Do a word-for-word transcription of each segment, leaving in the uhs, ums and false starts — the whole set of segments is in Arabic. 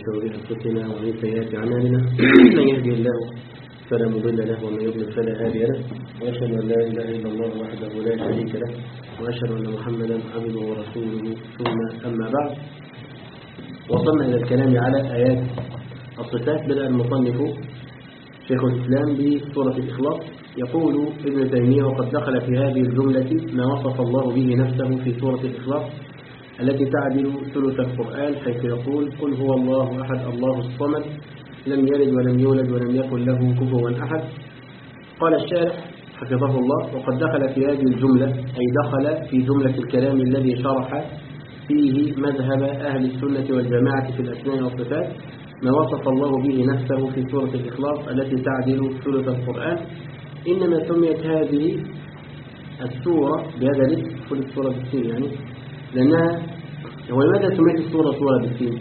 شرور أنفسنا ومن سيئات أعمالنا من يهدي الله فلا مضل له ومن يضلل فلا هادي له وأشهد أن لا إله إلا الله وحده لا شريك له وأشهد أن محمدا عبده ورسوله ثم أما بعد. وصلنا إلى الكلام على آيات الصفات. بدأ المصنف شيخ الإسلام بسورة الإخلاص. يقول ابن تيمية: وقد دخل في هذه الجملة ما وصف الله به نفسه في سورة الإخلاص التي تعدل ثلث القرآن، حيث يقول: قل هو الله أحد الله الصمد لم يلد ولم يولد ولم يكن له كفوا أحد. قال الشارح حفظه الله: وقد دخل في هذه الجملة، أي دخل في جملة الكلام الذي شرح فيه مذهب أهل السنة والجماعة في الأسماء والصفات، ما وصف الله به نفسه في سورة الإخلاص التي تعدل ثلث القرآن. إنما سميت هذه السورة بهذا الاسم، ثلث سورة بالسين يعني، لأنها هو لماذا سميت السورة سورة بالسين؟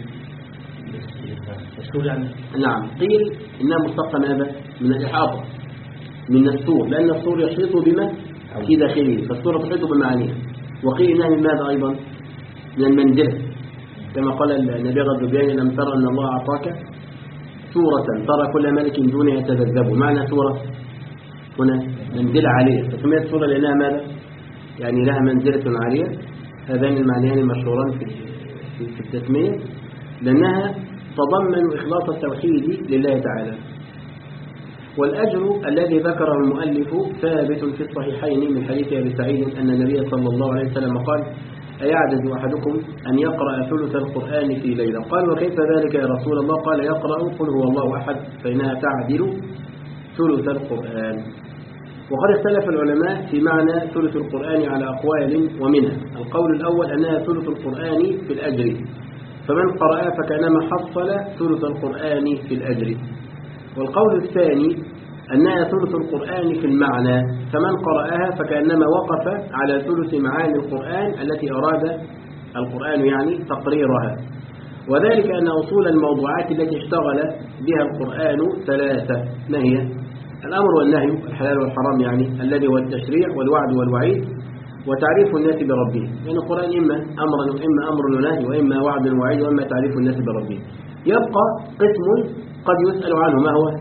نعم، قيل إنها مشتقة ماذا؟ من الإحاطة، من السور، لأن السور يحيط بما في داخله، فالسورة تحيط بمعانيها. وقيل إنها من ماذا أيضا؟ من المنزلة، كما قال النبي الغضباني: لم ترى أن الله أعطاك سورة ترى كل ملك دونه يتذبذب. معنى سورة هنا منزلة عالية، فسميت سورة لأنها ماذا؟ يعني لها منزلة عالية. هذان المعنيان المشهوران في في التسمية، لأنها تضمن إخلاص التوحيد لله تعالى. والأجر الذي ذكره المؤلف ثابت في الصحيحين من حديث أبي سعيد أن النبي صلى الله عليه وسلم قال: أيعجز أحدكم أن يقرأ ثلث القرآن في ليلة؟ قال: وكيف ذلك يا رسول الله؟ قال: يقرأ قل هو الله أحد فإنها تعدل ثلث القرآن. وقد اختلف العلماء في معنى ثلث القرآن على أقوال، ومنها القول الأول أنها ثلث القرآن في الأجر، فمن قرأها فكأنما حصل ثلث القرآن في الأجر. والقول الثاني أنها ثلث القرآن في المعنى، فمن قرأها فكأنما وقف على ثلث معاني القرآن التي أراد القرآن يعني تقريرها. وذلك أن أصول الموضوعات التي اشتغل بها القرآن ثلاثة، ما هي؟ الأمر والنهي، الحلال والحرام يعني، الذي هو التشريع والوعد والوعيد، وتعريف الناس بربهم. يعني القرآن إما أمر وإما أمر ونهي، وإما وعد ووعيد، وإما تعريف الناس بربهم. يبقى قسم قد يسأل عنه، ما هو؟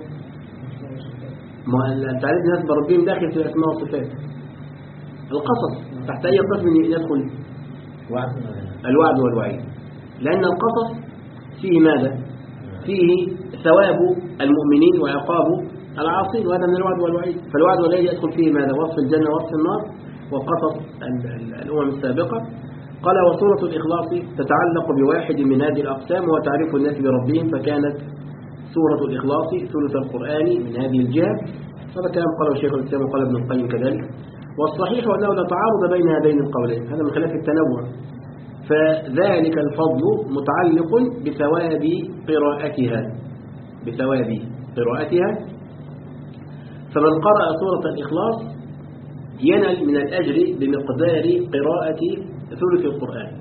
تعريف الناس بربهم داخل في الأسماء والصفات. القصص تحت أي قسم يدخل؟ الوعد والوعيد، لأن القصص فيه ماذا؟ فيه ثواب المؤمنين وعقاب العاصين، وهذا من الوعد والوعيد. فالوعد والوعيد يدخل فيه ماذا؟ وصف الجنة ووصف النار وقصص الأمم السابقة. قال: وسورة الإخلاص تتعلق بواحد من هذه الأقسام، وهو تعريف الناس بربهم، فكانت سورة الإخلاص ثلث القرآن من هذه الجهة. هذا كلام قاله شيخ الإسلام وقال ابن القيم كذلك. والصحيح أنه لا تعارض بين هذين القولين، هذا من خلاف التنوع، فذلك الفضل متعلق بثواب قراءتها بثواب قراءتها فمن قرأ سورة الإخلاص ينال من الأجر بمقدار قراءة ثلث القرآن.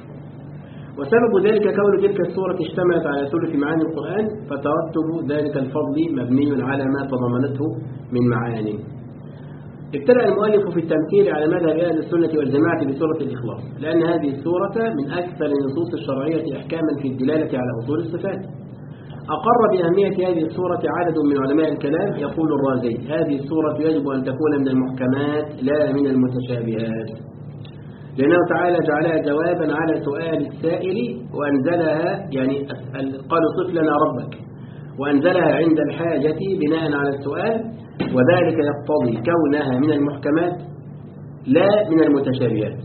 وسبب ذلك كون تلك السورة اشتملت على ثلث معاني القرآن، فترتب ذلك الفضل مبني على ما تضمنته من معاني. ابتدأ المؤلف في التمثيل على مذهب أهل السنة والجماعة بسورة الإخلاص، لأن هذه السورة من أكثر النصوص الشرعية إحكاما في الدلالة على أصول الصفات. أقر بأهمية هذه السورة عدد من علماء الكلام. يقول الرازي: هذه السورة يجب أن تكون من المحكمات لا من المتشابهات، لأنه تعالى جعلها جوابا على سؤال السائل، وأنزلها يعني قالوا صف لنا ربك، وأنزلها عند الحاجة بناء على السؤال، وذلك يقتضي كونها من المحكمات لا من المتشابهات.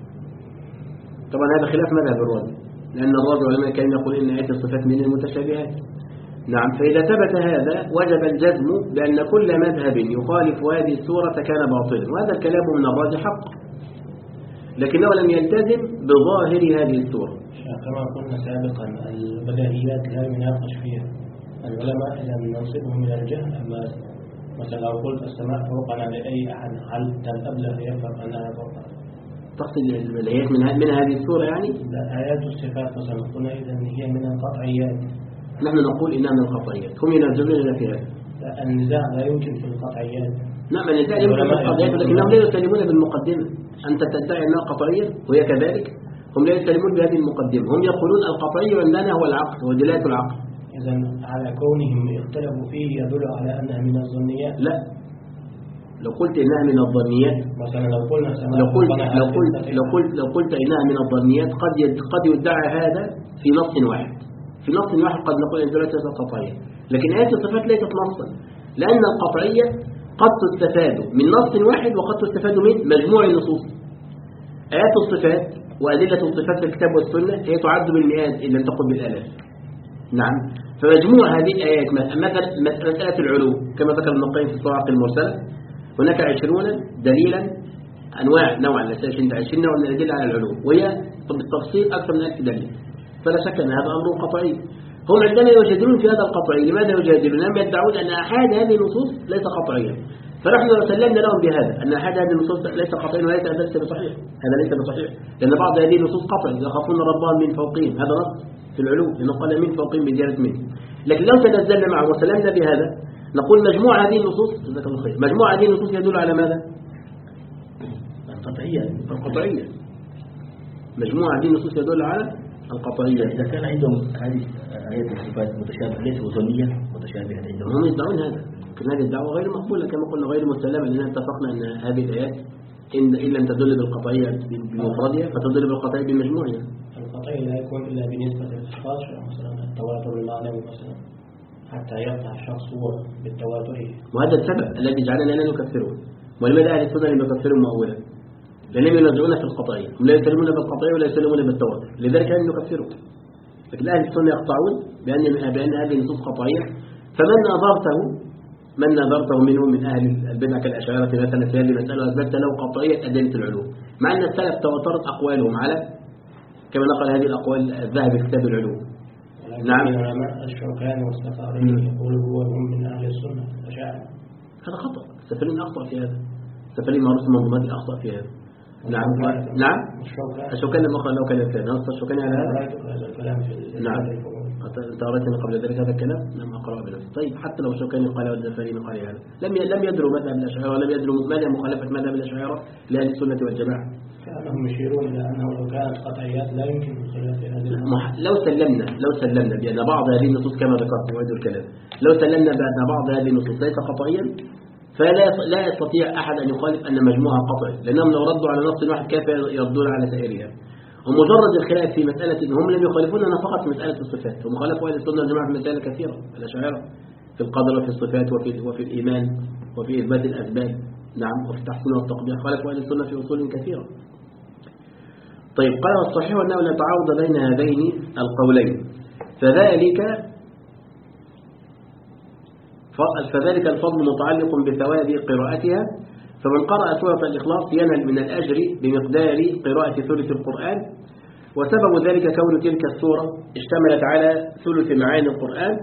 طبعا هذا خلاف مذهب الرازي، لأن الرازي علماء كان يقول إن آيات الصفات من المتشابهات. نعم، فإذا ثبت هذا وجب الجزم بأن كل مذهب يخالف هذه السورة كان باطلا، وهذا الكلام من الرازي حق، لكنه لم يلتزم بظاهر هذه السورة. كما قلنا سابقا البداهيات لا يناقش فيها العلماء إذا ننصبهم من الجهل. أما مثلا لو قلت السماء فوقنا لأي أحد، هل الأبلغ يفهم أنها فوقنا؟ تقصد الآيات من من هذه السورة يعني؟ لا، آيات الصفات مثلا قلنا إذا هي من القطعيات. نحن نقول إنها من القطعيات، هم ينزلون في هذا. لا، النزاع لا يمكن في القطعيات. نعم، النزاع يمكن في القطعيات، لكنهم لا يسلمون بالمقدمة. أنت تدعي أنها قطعية وهي كذلك، هم لا يسلمون بهذه المقدمة، هم يقولون القطعي عندنا هو العقل ودلالة العقل. إذا على كونهم اختلفوا فيه يدل على أنها من الظنيات؟ لا، لو قلت إنها من الظنيات مثلا لو قلنا لو قلت لو قلت لو قلت لو قلت إنها من الظنيات قد قد يدعى هذا في نص واحد، في نص واحد قد نقول إن دلالة قطعية، لكن آيات الصفات ليست نصا، لأن القطعية قد تستفاد من نص واحد وقد تستفاد من مجموع النصوص. آيات الصفات وأدلة الصفات في الكتاب والسنة هي تعد بالمئات إن لم تقل بالآلاف. نعم، فمجموع هذه الآيات مثلا مسألة العلو كما ذكر ابن القيم في الصواعق المرسلة، هناك عشرون دليلا، أنواع نوعا عشرين نوع من الأدلة على العلو، وهي بالتفصيل أكثر من ألف دليل، فلا شك أن هذا أمر قطعي. هم عندما يجادلون في هذا القطعي لماذا يجادلون؟ لما يدعون أن أحد هذه النصوص ليس قطعيا، فنحن سلمنا لهم بهذا أن أحد هذه النصوص ليس قطعيا وليس ليس بصحيح، هذا ليس بصحيح، لأن بعض هذه النصوص قطعي يخافون ربهم من فوقهم، هذا نص في العلو لأنه قال من فوقهم بزيادة منه. لكن لو تنزلنا معه وسلمنا بهذا نقول مجموع هذه النصوص جزاك الله خير، مجموع هذه النصوص يدل على ماذا؟ القطعية القطعية، مجموع هذه النصوص يدل على القطعية. إذا كان عندهم هذه آيات الصفات متشابهة ليس وظنية متشابهة عندهم، هم يدعون هذا، لكن هذه الدعوة غير مقبولة كما قلنا غير مسلمة، لأننا اتفقنا أن هذه الآيات إن إن لم تدل بالقطعية بمفردها فتدل بالقطعية بمجموعها. القطعي لا يكون إلا بنسبة الأشخاص، مثلا التواتر المعنوي مثلا حتى يقطع الشخص هو بالتواتره، وهذا السبب الذي جعلنا لا نكفره. ولماذا أهل السنة لم يكفروا أولا؟ لأنهم ينازعون في القطعية، هم لا يسلمون بالقطعية ولا يسلمون بالتواتر، لذلك لم يكفروا. لكن أهل السنة يقطعون بأن بأن هذه النصوص قطعية، فمن نظرته من نظرته منهم من أهل البدع كالأشاعرة مثلا في هذه المسألة أثبت له قطعية أدلة العلوم، مع أن السلف تواترت أقوالهم على كما نقل هذه الأقوال الذهب في كتاب العلوم. نعم، العلماء الشوكاني والسفاري يقول هو هم من أهل السنة الأشاعرة، هذا خطأ. السفرين أخطأ في هذا، السفرين معروف المنظومات أخطأ في هذا. نعم نعم الشوكاني لما قال له كلام ثاني، نص الشوكاني على هذا. نعم أنت قرأت قبل ذلك هذا الكلام؟ لم أقرأ بنفسي. طيب حتى لو الشوكاني قال والزفرين قال هذا لم لم يدروا مذهب الأشاعرة ولم يدروا ماذا مخالفة مذهب الأشاعرة لأهل السنة والجماعة. كانهم يشيرون إلى أنه لو كانت قطعيات لا يمكن الخلاف في هذه المحل. لو سلمنا لو سلمنا بأن بعض هذه النصوص كما ذكرت في هذا الكلام، لو سلمنا بأن بعض هذه النصوص ليس قطعيا فلا لا يستطيع أحد أن يخالف أن مجموعها قطعي، لأنهم لو ردوا على نص واحد كيف يردون على سائرها. ومجرد الخلاف في مسألة إنهم لم يخالفوننا فقط في مسألة الصفات، هم خالفوا أهل السنة والجماعة في مسائل كثيرة، الأشاعرة في القدر وفي الصفات وفي وفي الإيمان وفي إثبات الأسباب، نعم، وفي التحسين والتقبيح، خالفوا أهل السنة في أصول كثيرة. طيب قال الصحيح أنه لا تعارض بين هذين القولين، فذلك فذلك الفضل متعلق بثواب قراءتها، فمن قرأ سورة الإخلاص ينال من الأجر بمقدار قراءة ثلث القرآن، وسبب ذلك كون تلك السورة اشتملت على ثلث معاني القرآن،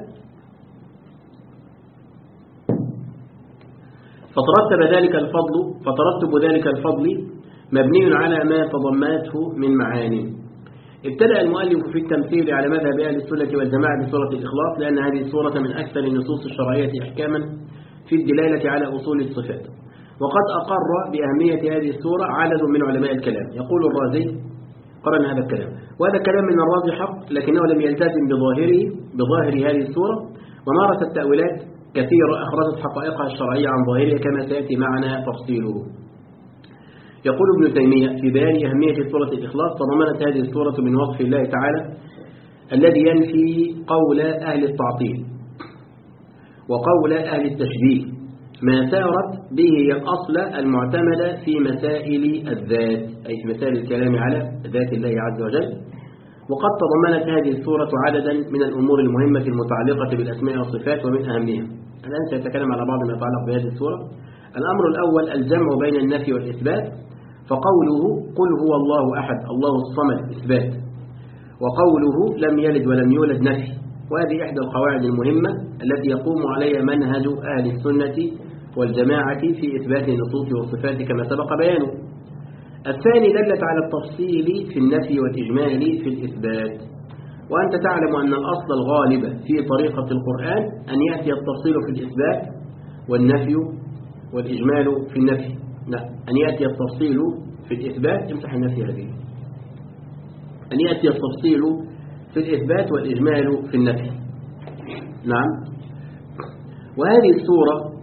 فترتب ذلك الفضل فترتب ذلك الفضل مبني على ما تضمنته من معاني. ابتدأ المؤلف في التمثيل على مذهب أهل السنة والجماعة بسورة الإخلاص، لأن هذه السورة من أكثر النصوص الشرعية إحكاما في الدلالة على أصول الصفات، وقد أقر بأهمية هذه السورة عدد من علماء الكلام. يقول الرازي قرن هذا الكلام، وهذا الكلام من الرازي حق، لكنه لم يلتزم بظاهره بظاهر هذه السورة، ومارس التأويلات كثيرة أخرجت حقائقها الشرعية عن ظاهرها كما سيأتي معنا تفصيله. يقول ابن تيمية في بيان أهمية سورة الإخلاص: تضمنت هذه السورة من وصف الله تعالى الذي ينفي قول أهل التعطيل وقول أهل التشبيه ما سارت به هي الأصل المعتمدة في مسائل الذات، أي في مسائل الكلام على ذات الله عز وجل. وقد تضمنت هذه السورة عددا من الأمور المهمة المتعلقة بالأسماء والصفات، ومن أهمها الآن سيتكلم على بعض ما يتعلق بهذه السورة. الأمر الأول الجمع بين النفي والإثبات، فقوله قل هو الله أحد الله الصمد إثبات، وقوله لم يلد ولم يولد نفي، وهذه إحدى القواعد المهمة التي يقوم عليها منهج أهل السنة والجماعة في إثبات النصوص والصفات كما سبق بيانه. الثاني دلت على التفصيل في النفي والإجمال في الإثبات، وأنت تعلم أن الأصل الغالب في طريقة القرآن أن يأتي التفصيل في الإثبات والنفي والإجمال في النفي، لا، أن يأتي التفصيل في الإثبات. امسح النفي هذه أن يأتي التفصيل في الإثبات والإجمال في النفي. نعم. وهذه السورة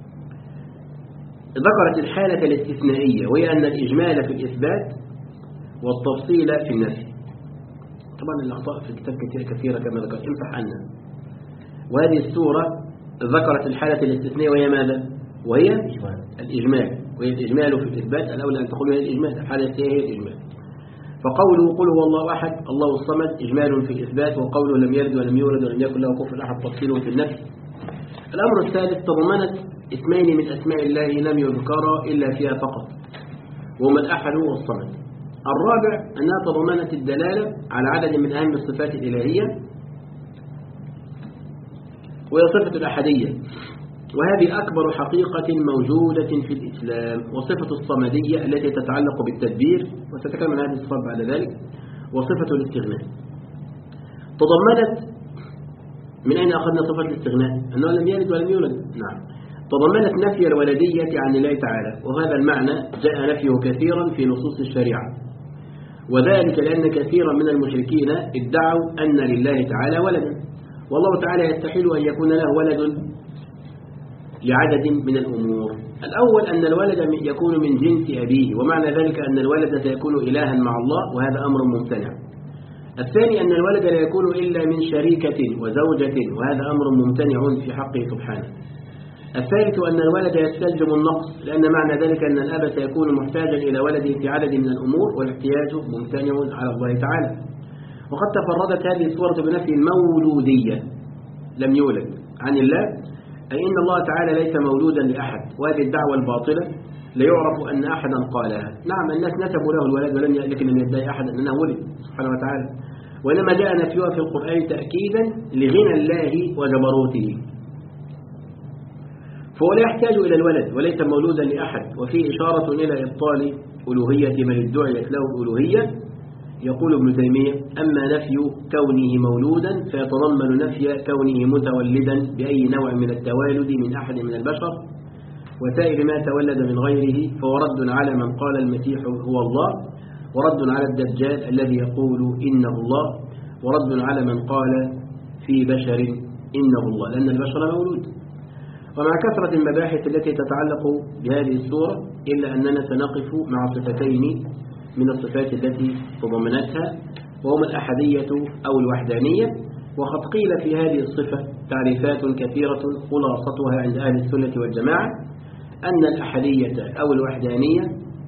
ذكرت الحالة الاستثنائية، وهي أن الإجمال في الإثبات والتفصيل في النفي. طبعا الأخطاء في الكتاب كثيرة كما ذكرت، امسح عنها. وهذه السورة ذكرت الحالة الاستثنائية وهي ماذا؟ وهي الإجمال، وهي الإجمال في الإثبات. الأولى أن تقول هي الإجمال، الحالة الاستثنائية هي الإجمال. فقوله قل هو الله أحد الله الصمد إجمال في الإثبات، وقوله لم يلد ولم يولد ولم يكن له كفوا أحد تفصيل في النفي. الأمر الثالث تضمنت اسمين من أسماء الله لم يذكرا إلا فيها فقط، وهما الأحد والصمد. الرابع أنها تضمنت الدلالة على عدد من أهم الصفات الإلهية، وهي صفة الأحدية، وهذه أكبر حقيقة موجودة في الإسلام، وصفة الصمدية التي تتعلق بالتدبير، وستتكلم عن هذه الصفات بعد ذلك، وصفة الاستغناء. تضمنت من أين أخذنا صفة الاستغناء؟ أنه لم يلد ولم يولد. نعم. تضمنت نفي الولدية عن الله تعالى، وهذا المعنى جاء نفيه كثيرا في نصوص الشريعة، وذلك لأن كثيرا من المشركين ادعوا أن لله تعالى ولدا، والله تعالى يستحيل أن يكون له ولد لعدد من الأمور. الأول أن الولد يكون من جنس أبيه، ومعنى ذلك أن الولد سيكون إلها مع الله، وهذا أمر ممتنع. الثاني أن الولد لا يكون إلا من شريكة وزوجة، وهذا أمر ممتنع في حقه سبحانه. الثالث أن الولد يستلزم النقص، لأن معنى ذلك أن الأب سيكون محتاجا إلى ولده في عدد من الأمور، والاحتياج ممتنع على الله تعالى. وقد تفردت هذه السورة بنفي المولودية، لم يولد، عن الله، أي إن الله تعالى ليس مولودا لأحد، وهذه الدعوة الباطلة لا يعرف أن أحدا قالها. نعم الناس نسبوا له الولد ولم لكن لم يدعي أحد أنه ولد سبحانه وتعالى، وإنما جاء نفيها في القرآن تأكيدا لغنى الله وجبروته، فهو لا يحتاج إلى الولد وليس مولودا لأحد. وفيه إشارة إلى إبطال ألوهية من ادعيت له الألوهية. يقول ابن تيمية أما نفي كونه مولودا فيتضمن نفي كونه متولدا بأي نوع من التوالد من أحد من البشر وسائر ما تولد من غيره، فهو رد على من قال المسيح هو الله، ورد على الدجال الذي يقول إنه الله، ورد على من قال في بشر إنه الله، لأن البشر مولود. ومع كثرة المباحث التي تتعلق بهذه السورة إلا أننا سنقف مع صفتين من الصفات التي تضمنتها، وهما الأحدية أو الوحدانية. وقد قيل في هذه الصفة تعريفات كثيرة، خلاصتها عند أهل السنة والجماعة أن الأحدية أو الوحدانية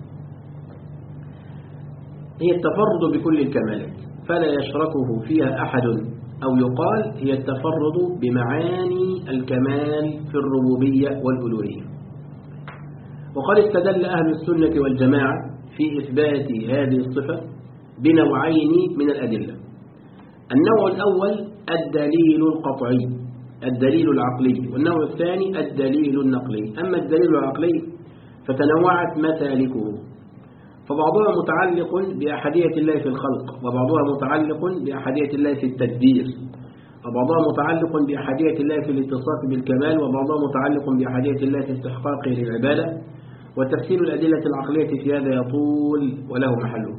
هي التفرد بكل الكمالات، فلا يشركه فيها أحد، أو يقال هي التفرد بمعاني الكمال في الربوبية والألوهية. وقد استدل أهل السنة والجماعة في إثبات هذه الصفة بنوعين من الأدلة. النوع الأول الدليل القطعي، الدليل العقلي، والنوع الثاني الدليل النقلي. أما الدليل العقلي فتنوعت مسالكه، فبعضها متعلق بأحدية الله في الخلق، وبعضها متعلق بأحدية الله في التدبير، وبعضها متعلق بأحدية الله في الاتصاف بالكمال، وبعضها متعلق بأحدية الله في استحقاقه للعبادة. وتفسير الأدلة العقلية في هذا يطول وله محله.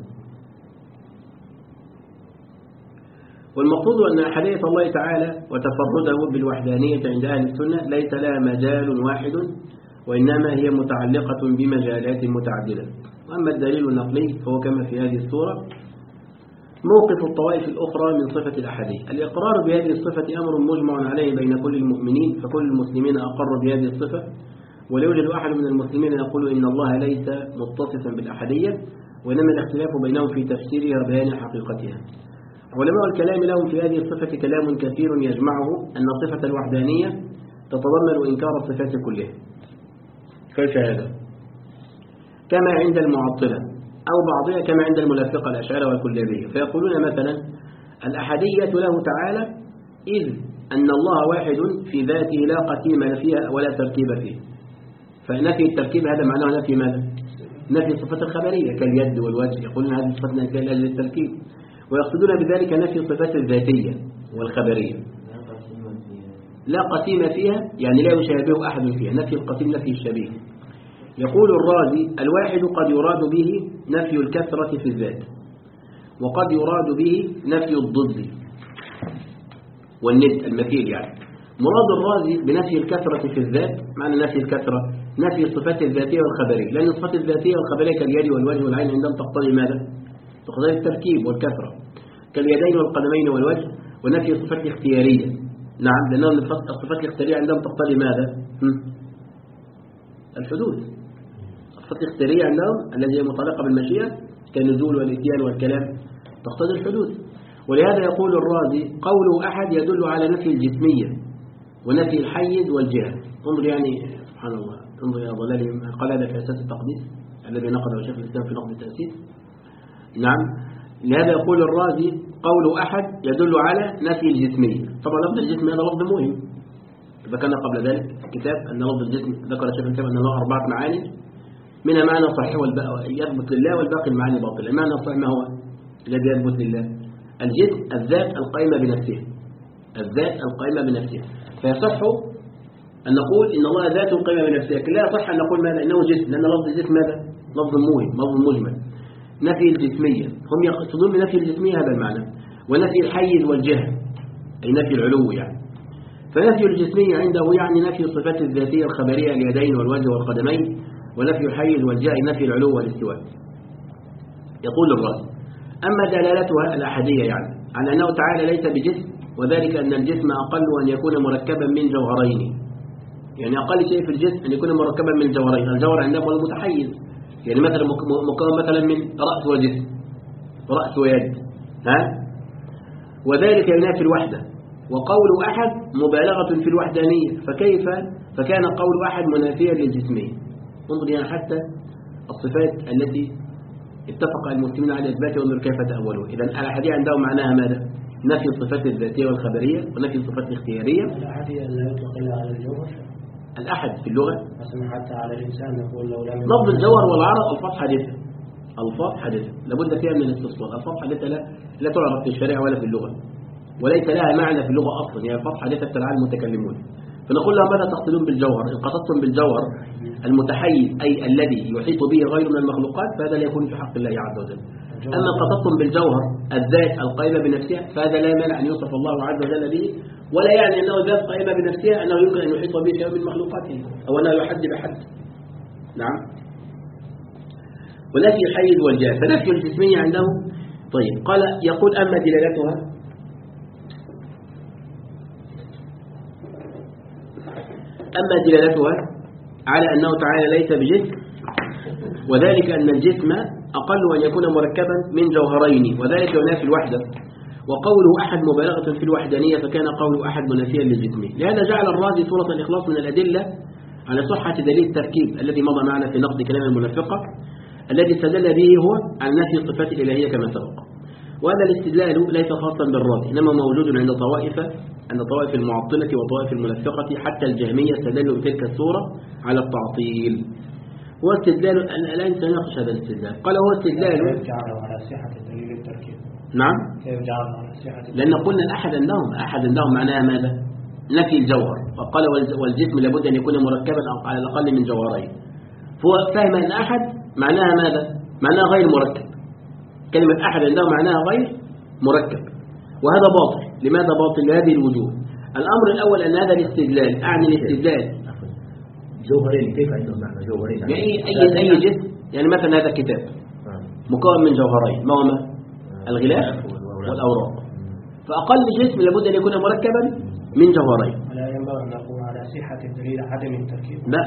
والمقصود أن أحدية الله تعالى وتفرده بالوحدانية عند أهل السنة ليس لها مجال واحد، وإنما هي متعلقة بمجالات متعددة. وأما الدليل النقلي فهو كما في هذه السورة موقف الطوائف الأخرى من صفة الأحدية. الإقرار بهذه الصفة أمر مجمع عليه بين كل المؤمنين، فكل المسلمين أقروا بهذه الصفة، ولا يوجد أحد من المسلمين يقول إن الله ليس متصفا بالأحدية، وإنما الاختلاف بينهم في تفسيرها وبيان حقيقتها. علماء الكلام لهم في هذه الصفة كلام كثير يجمعه أن صفة الوحدانية تتضمن إنكار الصفات كلها. كيف هذا؟ كما عند المعطلة أو بعضها كما عند الملفقة الأشاعرة والكلابية، فيقولون مثلا الأحدية له تعالى إذ أن الله واحد في ذاته لا قسيم فيها ولا تركيب فيه. فنفي التركيب هذا معناه نفي ماذا؟ نفي الصفات الخبرية كاليد والوجه، يقولون هذه الصفات نفي للتركيب، ويقصدون بذلك نفي الصفات الذاتية والخبرية. لا قسيم فيها يعني لا يشابه أحد فيها، نفي القسيم نفي الشبيه. يقول الرازي الواحد قد يراد به نفي الكثرة في الذات، وقد يراد به نفي الضد والند المثيل يعني. مراد الرازي بنفي الكثرة في الذات، معنى نفي الكثرة نفي الصفات الذاتية والخبرية، لأن الصفات الذاتية والخبرية كاليد والوجه والعين عندهم تقتضي ماذا؟ تقتضي التركيب والكثرة، كاليدين والقدمين والوجه. ونفي الصفات الاختيارية، نعم، لأنهم الصفات الاختيارية عندهم تقتضي ماذا؟ الحدوث. الصفات الاختيارية عندهم التي هي متعلقة بالمشيئة كالنزول والإتيان والكلام تقتضي الحدوث. ولهذا يقول الرازي قوله أحد يدل على نفي الجسمية ونفي الحيز والجهة. انظر يعني سبحان الله، انظر إلى ضلالهم. قال هذا في أساس التقديس الذي نقده شيخ الإسلام في نقد التأسيس. نعم، لهذا يقول الرازي قول أحد يدل على نفي الجسمية. طبعا لفظ الجسم هذا لفظ مهم، ذكرنا قبل ذلك في الكتاب أن لفظ الجسم ذكر شيخ الكتاب أن له أربعة معاني، منها معنى صحيح يثبت لله والباقي المعاني باطلة. المعنى الصحيح ما هو الذي يثبت لله؟ الجسم الذات القائمة بنفسها، الذات القائمة بنفسها. فيصح أن نقول إن الله ذات قائمة بنفسها، لكن لا يصح أن نقول ماذا إنه جسم، لأن لفظ الجسم ماذا؟ لفظ موهم، لفظ مجمل. نفي الجسمية، هم يقصدون بنفي الجسمية هذا المعنى، ونفي الحيز والجهة أي نفي العلو يعني. فنفي الجسمية عنده يعني نفي الصفات الذاتية الخبرية اليدين والوجه والقدمين، ونفي الحيز والجهة نفي العلو والاستواء. يقول الرازي أما دلالتها الأحدية يعني على أنه تعالى ليس بجسم، وذلك أن الجسم أقل أن يكون مركبا من جوهرين. يعني أقل شيء في الجسم أن يكون مركبا من جوهرين. الجوهر عندهم هو المتحيز، يعني مثلا مكون مثلا من رأس وجسم، رأس ويد، ها؟ وذلك ينافي الوحدة. وقول أحد مبالغة في الوحدانية، فكيف فكان قول أحد منافيا للجسمية. انظر يعني حتى الصفات التي اتفق المسلمين على إثباتها وانظر كيف تأولوها. إذا الأحادية عندهم معناها ماذا؟ نفي الصفات الذاتية والخبرية ونفي الصفات الاختيارية. الأحادية لا يطلق إلا على الجوهر. الأحد في اللغة مثلا حتى على الإنسان نقول لو لم لفظ الجوهر والعرض ألفاظ حادثة، ألفاظ حادثة لابد فيها من الاستثمار. ألفاظ حادثة لا لا تعرف في الشريعة ولا في اللغة، وليس لها معنى في اللغة أصلا، هي ألفاظ حادثة تبع المتكلمون. فنقول لهم ماذا تقصدون بالجوهر؟ إن قصدتم بالجوهر المتحيز أي الذي يحيط به غير من المخلوقات فهذا لا يكون في حق الله عز وجل. أما قصدتم بالجوهر الذات القائمة بنفسها فهذا لا مانع أن يوصف الله عز وجل به، ولا يعني أنه ذات قائمة بنفسها أنه يمكن أن يحيط به شيء من مخلوقاته أو أنه يحد بحد. نعم. ونفي الحيز والجهة، فنفي الجسمية عنده. طيب قال يقول أما دلالتها أما دلالتها على أنه تعالى ليس بجسم، وذلك أن الجسم أقل أن يكون مركبا من جوهرين، وذلك ينافي الوحدة. وقوله أحد مبالغة في الوحدانية، فكان قول أحد منافيا للجسمية. لهذا جعل الرازي سورة الإخلاص من الأدلة على صحة دليل التركيب الذي مضى معنا في نقد كلام المنافقة، الذي استدل به هو على نفي الصفات الإلهية كما سبق. وهذا الاستدلال ليس خاصا بالرازي، إنما موجود عند طوائف عند طوائف المعطلة وطوائف المنافقة، حتى الجهمية استدلوا بتلك السورة على التعطيل. هو استدلال الآن سنناقش هذا الاستدلال. قال هو استدلال كيف جعله على صحة دليل التركيب؟ نعم، كيف جعله على صحة؟ لأن قلنا الأحد عندهم أحد عندهم معناها ماذا؟ نفي الجوهر. وقال والجسم لابد أن يكون مركبا أو على الأقل من جوهرين. فهو فهم أن أحد معناها ماذا؟ معناها غير مركب. كلمة أحد عندهم معناها غير مركب، وهذا باطل. لماذا باطل؟ لهذه الوجوه. الأمر الأول أن هذا الاستدلال، أعني الاستدلال جوهرين. كيف عندهم معنى جوهرين؟ يعني أي أي جسم، يعني مثلا هذا الكتاب مكون من جوهرين، ما هما؟ الغلاف والأوراق. فأقل جسم لابد أن يكون مركبا من جوهرين. ولا ينبغي أن نقول على صحة الدليل عدم التركيب. لا،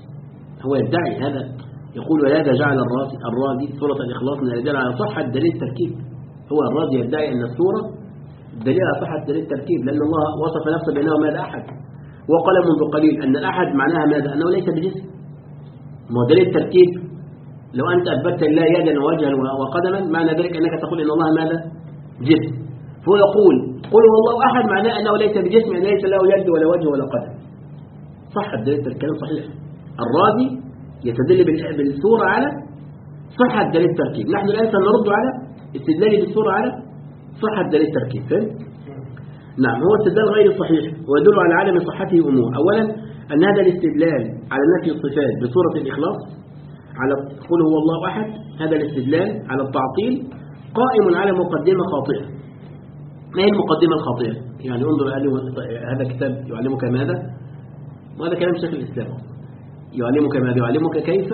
هو يدعي هذا، يقول ولهذا جعل الرازي الرازي سورة الإخلاص من الدليل على صحة دليل التركيب. هو الرازي يدعي أن السورة دليل على صحة دليل التركيب، لأن الله وصف نفسه بأنه ماذا؟ أحد. وقال منذ قليل أن الأحد معناها ماذا؟ أنه ليس بجسم. ما دليل التركيب لو أنت أثبتت الله يدا ووجها وقدما، معنى ذلك أنك تقول إن الله ماذا؟ جسم. فهو يقول قل هو الله أحد معناه أنه ليس بجسم، يعني ليس له يد ولا وجه ولا قدم. صح دليل الكلام صحيح. الرازي يستدل بالسورة على صحة دليل التركيب. نحن الآن سنرد على استدلال بالسورة على صحة دليل التركيب. فهم؟ نعم، هو استدلال غير صحيح ويدل على عدم صحته أمور. أولا أن هذا الاستدلال على نفي الصفات بسورة الإخلاص على قل هو الله أحد، هذا الاستدلال على التعطيل قائم على مقدمة خاطئة. ما هي المقدمة الخاطئة؟ يعني انظر هذا كتاب يعلمك ماذا، وهذا كلام شيخ الإسلام، يعلمك ماذا، يعلمك كيف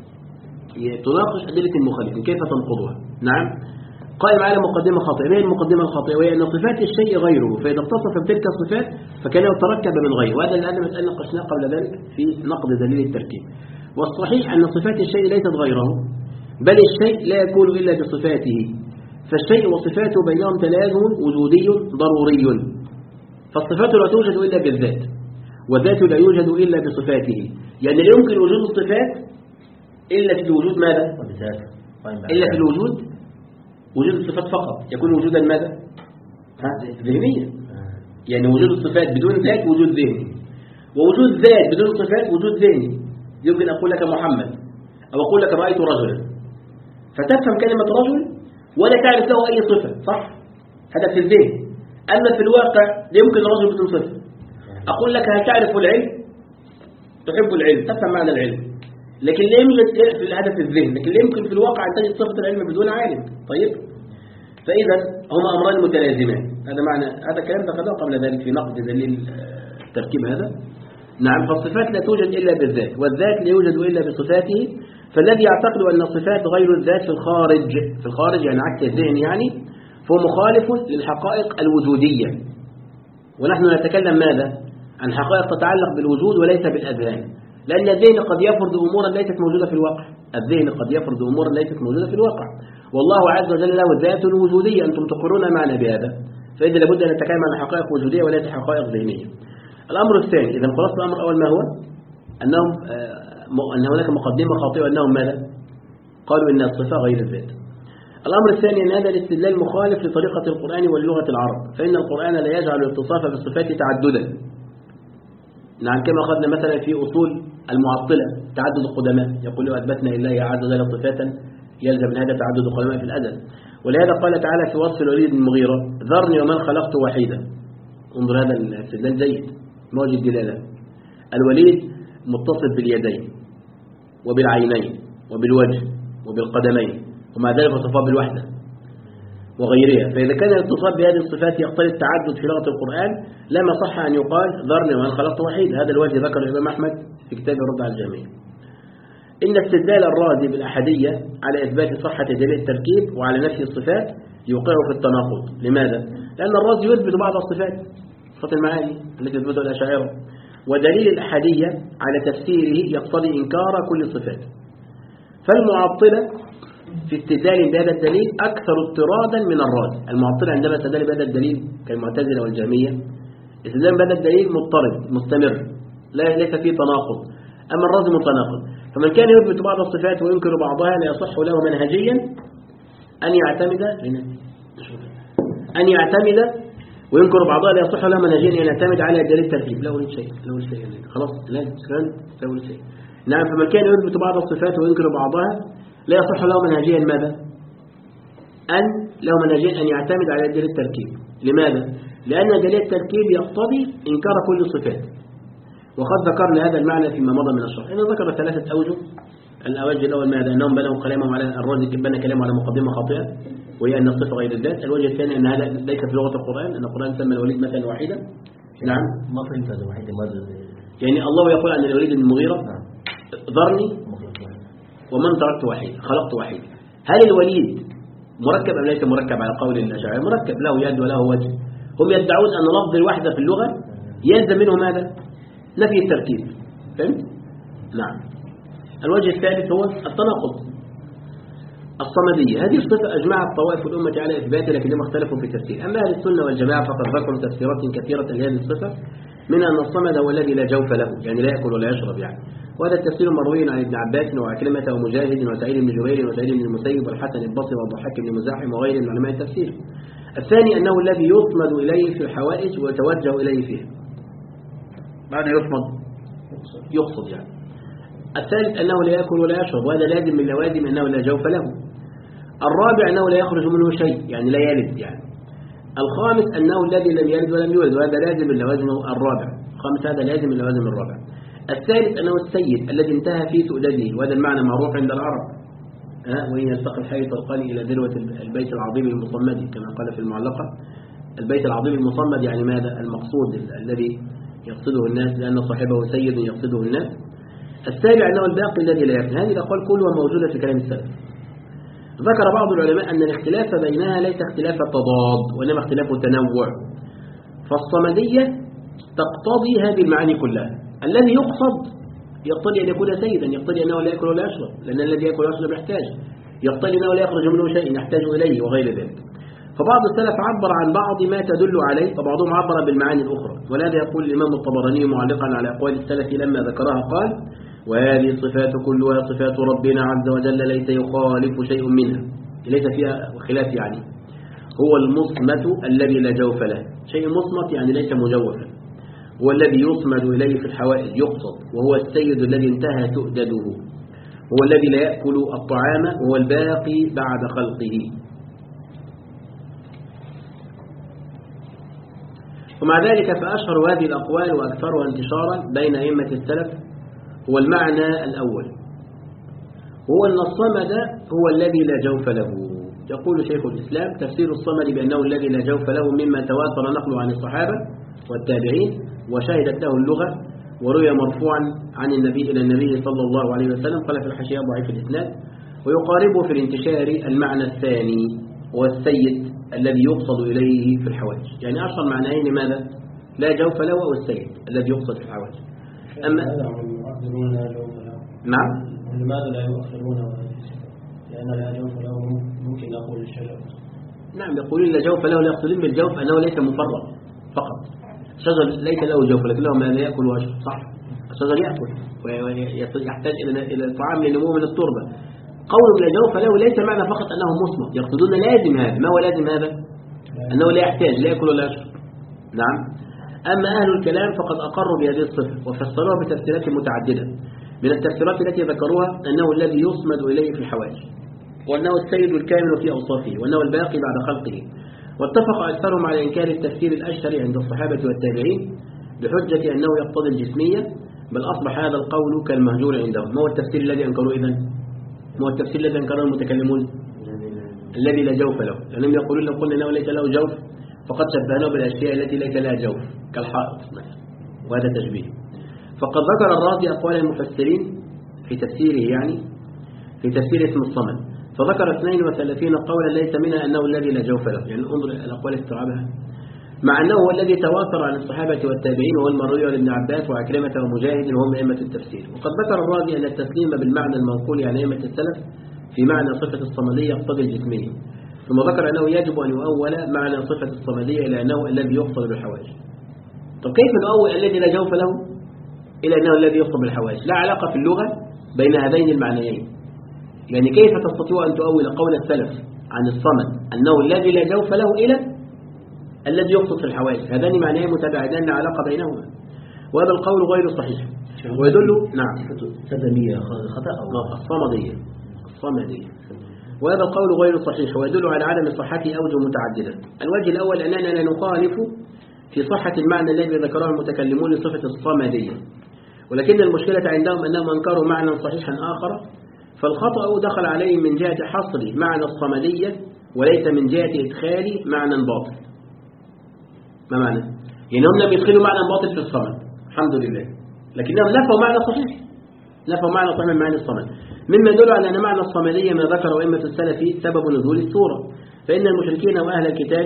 تناقش أدلة المخالفين، كيف تنقضها. نعم، قائم على مقدمة خاطئة. ما هي المقدمة الخاطئة؟ وهي أن صفات الشيء غيره، فإذا اتصف بتلك الصفات فكانه تركب من غيره، وهذا الآن مسألة ناقشناه قبل ذلك في نقد دليل التركيب. والصحيح أن صفات الشيء ليست غيره، بل الشيء لا يكون إلا بصفاته، فالشيء وصفاته بينهم تلازم وجودي ضروري. فالصفات لا توجد إلا بالذات، والذات لا يوجد إلا بصفاته. يعني لا يمكن وجود الصفات إلا في الوجود ماذا؟ إلا في الوجود وجود الصفات فقط يكون وجودا ماذا؟ ذهنيا. يعني وجود الصفات بدون ذات وجود ذهني، ووجود ذات بدون صفات وجود ذهني. يمكن أقول لك محمد أو أقول لك رأيت رجلا، فتفهم كلمة رجل ولا تعرف له أي صفة، صح؟ هذا في الذهن. أما في الواقع لا يمكن رجل بدون صفة. أقول لك هل تعرف العلم؟ تحب العلم، تفهم معنى العلم، لكن لا يوجد في الهدف الذهن، لكن لا يمكن في الواقع أن تجد صفة العلم بدون عالم. طيب، فإذا هما أمران متلازمان. هذا معنى هذا الكلام ده قدر قبل ذلك في نقد دليل التركيب هذا. نعم، فالصفات لا توجد إلا بالذات، والذات لا يوجد إلا بصفاته. فالذي يعتقد أن الصفات غير الذات في الخارج، في الخارج يعني عكس الذهن يعني، فهو مخالف للحقائق الوجودية. ونحن نتكلم ماذا؟ عن حقائق تتعلق بالوجود وليس بالأذهان، لأن الذهن قد يفرض أمورا ليست موجودة في الواقع. الذهن قد يفرض أمورا ليست موجودة في الواقع، والله عز وجل له ذات وجودية، أنتم تقرون معنا بهذا. فإذا لابد أن نتكلم عن حقائق وجودية وليس حقائق ذهنية. الأمر الثاني، إذا خلاص الأمر الأول ما هو؟ أنهم أن هناك مقدمة خاطئة، أنهم ماذا؟ قالوا إن الصفة غير الذات. الأمر الثاني أن هذا الاستدلال مخالف لطريقة القرآن واللغة العرب، فإن القرآن لا يجعل الاتصاف بالصفات تعددا. نعم، كما أخذنا مثلا في أصول المعطلة تعدد القدماء، يقول له أثبتنا لله عز وجل صفاتا يلزم من هذا تعدد القدماء في الأزل. ولهذا قال تعالى في وصف الوليد بن المغيرة: ذرني ومن خلقت وحيدا. انظر هذا الاستدلال جيد موجه الدلالة. الوليد متصف باليدين وبالعينين وبالوجه وبالقدمين، ومع ذلك وصفه بالوحدة وغيرها. فإذا كان الاتصاف بهذه الصفات يقتضي التعدد في لغة القرآن لما صح أن يقال ذرني ومن خلقت وحيد. هذا الوجه ذكر الإمام أحمد في كتاب الرد على الجميع. إن استدلال الرازي بالأحدية على إثبات صحة دليل التركيب وعلى نفي الصفات يوقعه في التناقض. لماذا؟ لأن الرازي يثبت بعض الصفات، صفات المعاني التي تثبتها الأشاعرة، ودليل الأحدية على تفسيره يقتضي إنكار كل الصفات. فالمعطلة في استدلال بهذا الدليل أكثر اضطرادا من الرازي. المعطلة عندما استدل بهذا الدليل كالمعتزلة والجهمية استدلال بهذا الدليل مضطرد مستمر لا ليس فيه تناقض، أما الرازي متناقض. فمن كان يثبت بعض الصفات وينكر بعضها لا يصح له منهجيا أن يعتمد أن يعتمد وينكر بعضها لا يصح له منهجيا أن يعتمد على دليل التركيب. لا أريد شيء لا أريد شيء خلاص لا لا أريد شيء. نعم، فمن كان يثبت بعض الصفات وينكر بعضها لا يصح له منهجيا ماذا؟ أن له منهجيا أن يعتمد على دليل التركيب. لماذا؟ لأن دليل التركيب يقتضي إنكار كل الصفات، وقد ذكرنا هذا المعنى فيما مضى من الشرح. أنا ذكر ثلاثة أوجه. الأوجه الأول ماذا؟ أنهم بنوا كلامهم على الرازي بنى كلامه على مقدمة خاطئة وهي أن الصفة غير الذات. الوجه الثاني أن هذا ليس في لغة القرآن، أن القرآن سمى الوليد مثلا واحدا. نعم، ما فهمت هذا واحد يعني الله يقول عن الوليد بن المغيرة: ذرني ومن تركت وحيد خلقت وحيد. هل الوليد مركب أم ليس مركب؟ على قول الأشاعرة مركب، له يد وله وجه. هم يدعون أن لفظ الوحدة في اللغة يلزم منه ماذا؟ نفي التركيب. فهمت؟ نعم. الوجه الثالث هو التناقض. الصمدية هذه الصفة أجمعت طوائف الأمة على إثباتها، لكنهم اختلفوا في تفسير. أما أهل السنة والجماعة فقد ذكروا تفسيرات كثيرة لهذه الصفة، من أن الصمد هو الذي لا جوف له، يعني لا يأكل ولا يشرب يعني. وهذا التفسير مروي عن ابن عباس وعكرمة ومجاهد وسعيد بن جبير وسعيد بن المسيب والحسن البصري والضحاك بن مزاحم وغيرهم من علماء التفسير. الثاني أنه الذي يصمد إليه في الحوائج ويتوجه إليه فيه. معنى يصمد يقصد يعني. الثالث أنه لا يأكل ولا يشرب، وهذا لازم من لوازم أنه لا جوف له. الرابع أنه لا يخرج منه شيء، يعني لا يلد يعني. الخامس أنه الذي لم يلد ولم يولد، وهذا لازم من لوازم الرابع. الخامس هذا لازم من لوازم الرابع. الثالث أنه السيد الذي انتهى في سؤدده، وهذا المعنى معروف عند العرب. ها وإن يلتقي الحي طرقان إلى ذروة البيت العظيم المصمد كما قال في المعلقة. البيت العظيم المصمد يعني ماذا؟ المقصود الذي يقصده الناس لأن صاحبه سيد يقصده الناس. السابع أنه الباقي الذي لا يفنى. هذه الأقوال كلها موجودة في كلام السلف. ذكر بعض العلماء أن الاختلاف بينها ليس اختلاف تضاد وإنما اختلاف تنوع. فالصمدية تقتضي هذه المعاني كلها. الذي يقصد يقتضي أن يكون سيدا، يقتضي أنه لا يأكل ولا يشرب لأن الذي يأكل ويشرب يحتاج، يقتضي أنه لا يخرج منه شيء يحتاج إليه وغير ذلك. فبعض السلف عبر عن بعض ما تدل عليه وبعضهم عبر بالمعاني الأخرى. ولهذا يقول الإمام الطبراني معلقا على أقوال السلف لما ذكرها قال: وهذه الصفات كلها صفات ربنا عز وجل ليس يخالف شيء منها، ليس فيها خلاف. يعني هو المصمت الذي لا جوف له. شيء مصمت يعني ليس مجوفا. هو الذي يصمد إليه في الحوائج يقصد، وهو السيد الذي انتهى تؤدده، هو الذي لا يأكل الطعام، وهو الباقي بعد خلقه. ومع ذلك فأشهر هذه الأقوال وأكثرها انتشارا بين أئمة السلف هو المعنى الأول، هو أن الصمد هو الذي لا جوف له. يقول شيخ الإسلام: تفسير الصمد بأنه الذي لا جوف له مما تواتر نقله عن الصحابة والتابعين وشهدت له اللغة وروي مرفوعا عن النبي إلى النبي صلى الله عليه وسلم. قال في الحاشية ضعيف الإسناد. ويقاربه في الانتشار المعنى الثاني هو السيد الذي يقصد إليه في الحوائج. يعني أشهر معنيين لماذا؟ لا جوف له أو السيد الذي يقصد في الحوائج. أما يؤخرون لا جوف له. نعم. لماذا لا يؤخرون؟ لأن لا جوف له ممكن نقول الشجر. نعم يقولون لا جوف له، لا يقصدون بالجوف أنه ليس مفرغ فقط. الشجر ليس له جوف لكن له ما لا يأكل ويشرب. صح، الشجر يأكل ويحتاج إلى إلى الطعام لنموه من التربة. قول لا جوف له ليس معنى فقط أنه مصمت، يقصدون لازم هذا. ما هو لازم هذا؟ أنه لا يحتاج، لا يأكل ولا يشرب. نعم. أما أهل الكلام فقد أقروا بهذه الصفة وفسروها بتفسيرات متعددة. من التفسيرات التي ذكروها أنه الذي يصمد إليه في الحوائج، وأنه السيد الكامل في أوصافه، وأنه الباقي بعد خلقه. واتفق أكثرهم على إنكار التفسير الأشهر عند الصحابة والتابعين بحجة أنه يقتضي الجسمية، بل أصبح هذا القول كالمهجور عندهم. ما هو التفسير الذي أنكروه إذن؟ ما هو التفسير الذي أنكره المتكلمون؟ الذي لا جوف له، لأنهم يقولون لو قلنا أنه ليس له جوف فقد شبهناه بالأشياء التي ليس لها جوف كالحائط، وهذا تشبيه. فقد ذكر الرازي أقوال المفسرين في تفسيره، يعني في تفسير اسم الصمد، فذكر اثنين وثلاثين قولا ليس منها أنه الذي لا جوف له. يعني انظر الأقوال استوعبها، مع أنه هو الذي تواتر عن الصحابة والتابعين وهو المروي عن ابن عباس وعكرمة ومجاهد وهم أئمة التفسير. وقد ذكر الرازي أن التسليم بالمعنى المنقول عن أئمة السلف في معنى صفة الصمدية يقتضي الجسمية، ثم ذكر أنه يجب أن يؤول معنى صفة الصمدية إلى أنه الذي يقصد بالحوائج. طب كيف نؤول الذي لا جوف له إلى أنه الذي يقصد بالحوائج؟ لا علاقة في اللغة بين هذين المعنيين. يعني كيف تستطيع أن تؤول قول السلف عن الصمد أنه الذي لا جوف له إلى الذي يقصد في الحوائج؟ هذان معنيين متباعدان لا علاقة بينهما، وهذا القول غير صحيح ويدل. نعم سدمية خطأ أو الصمدية الصمدية وهذا القول غير صحيح ويدل على عدم صحته أوجه متعددة. الوجه الأول أننا لا نخالف في صحة المعنى الذي ذكره المتكلمون لصفة الصمدية، ولكن المشكلة عندهم أنهم أنكروا معنى صحيحا آخر، فالخطأ دخل عليهم من جهة حصر معنى الصمدية وليس من جهة إدخال معنى باطل. ما معنى؟ يعني هم لم يدخلوا معنى باطل في الصمد الحمد لله، لكنهم نفوا معنى صحيح، نفوا معنى صحيح من معنى الصمد، مما يدل على أن معنى الصمدية ما ذكر أئمة السلف سبب نزول السورة. فإن المشركين وأهل الكتاب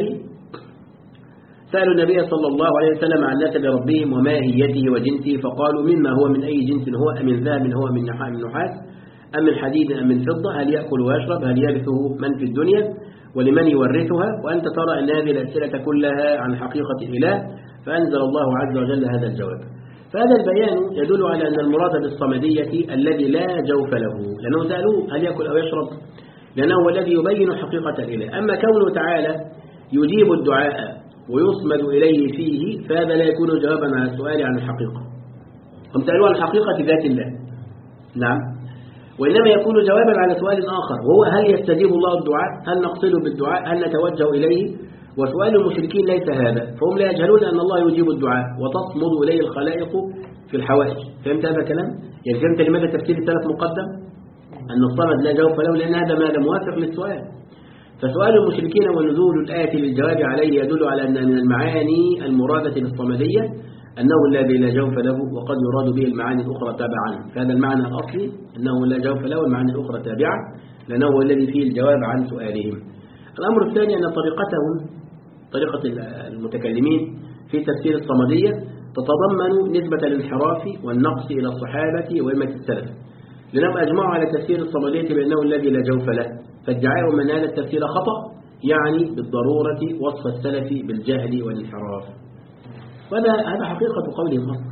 سألوا النبي صلى الله عليه وسلم عن نسب ربهم وماهيته وجنسه، فقالوا مما هو من أي جنس هو، أمن ذهب هو من نحاس أم من حديد أم من فضة، هل يأكل ويشرب، هل يرثه من في الدنيا ولمن يورثها. وأنت ترى أن هذه الأسئلة كلها عن حقيقة الإله، فأنزل الله عز وجل هذا الجواب. فهذا البيان يدل على أن المراد بالصمدية الذي لا جوف له، لأنه سألوه هل يأكل أو يشرب، لأنه هو الذي يبين حقيقة الإله. أما كونه تعالى يجيب الدعاء ويصمد إليه فيه فهذا لا يكون جوابا على السؤال عن الحقيقة. هم سألوا عن حقيقة ذات الله، نعم، وإنما يكون جوابا على سؤال آخر، وهو هل يستجيب الله الدعاء، هل نقصده بالدعاء، هل نتوجه إليه. وسؤال المشركين ليس هذا، فهم لا يجهلون أن الله يجيب الدعاء وتصمد إليه الخلائق في الحوائج. فهمت هذا الكلام؟ يعني فهمت لماذا تفسير الثلاث مقدم؟ أن الصمد لا جوف له، لأن هذا ما لم موافق للسؤال. فسؤال المشركين ونزول الآية للجواب عليه يدل على أن من المعاني المرادة للصمدية أنه الذي لا جوف له، وقد يراد به المعاني الأخرى تابعا. فهذا المعنى الأصلي أنه لا جوف له، والمعاني الأخرى تابعة لأنه هو الذي فيه الجواب عن سؤالهم. الأمر الثاني أن طريقتهم طريقة المتكلمين في تفسير الصمدية تتضمن نسبة الانحراف والنقص إلى الصحابة وأئمة السلف، لأنهم أجمعوا على تفسير الصمدية بأنه الذي لا جوف له، فادعاء من هذا التفسير خطأ، يعني بالضرورة وصف السلف بالجهل والانحراف. وهذا هذا حقيقة قولهم أصلا.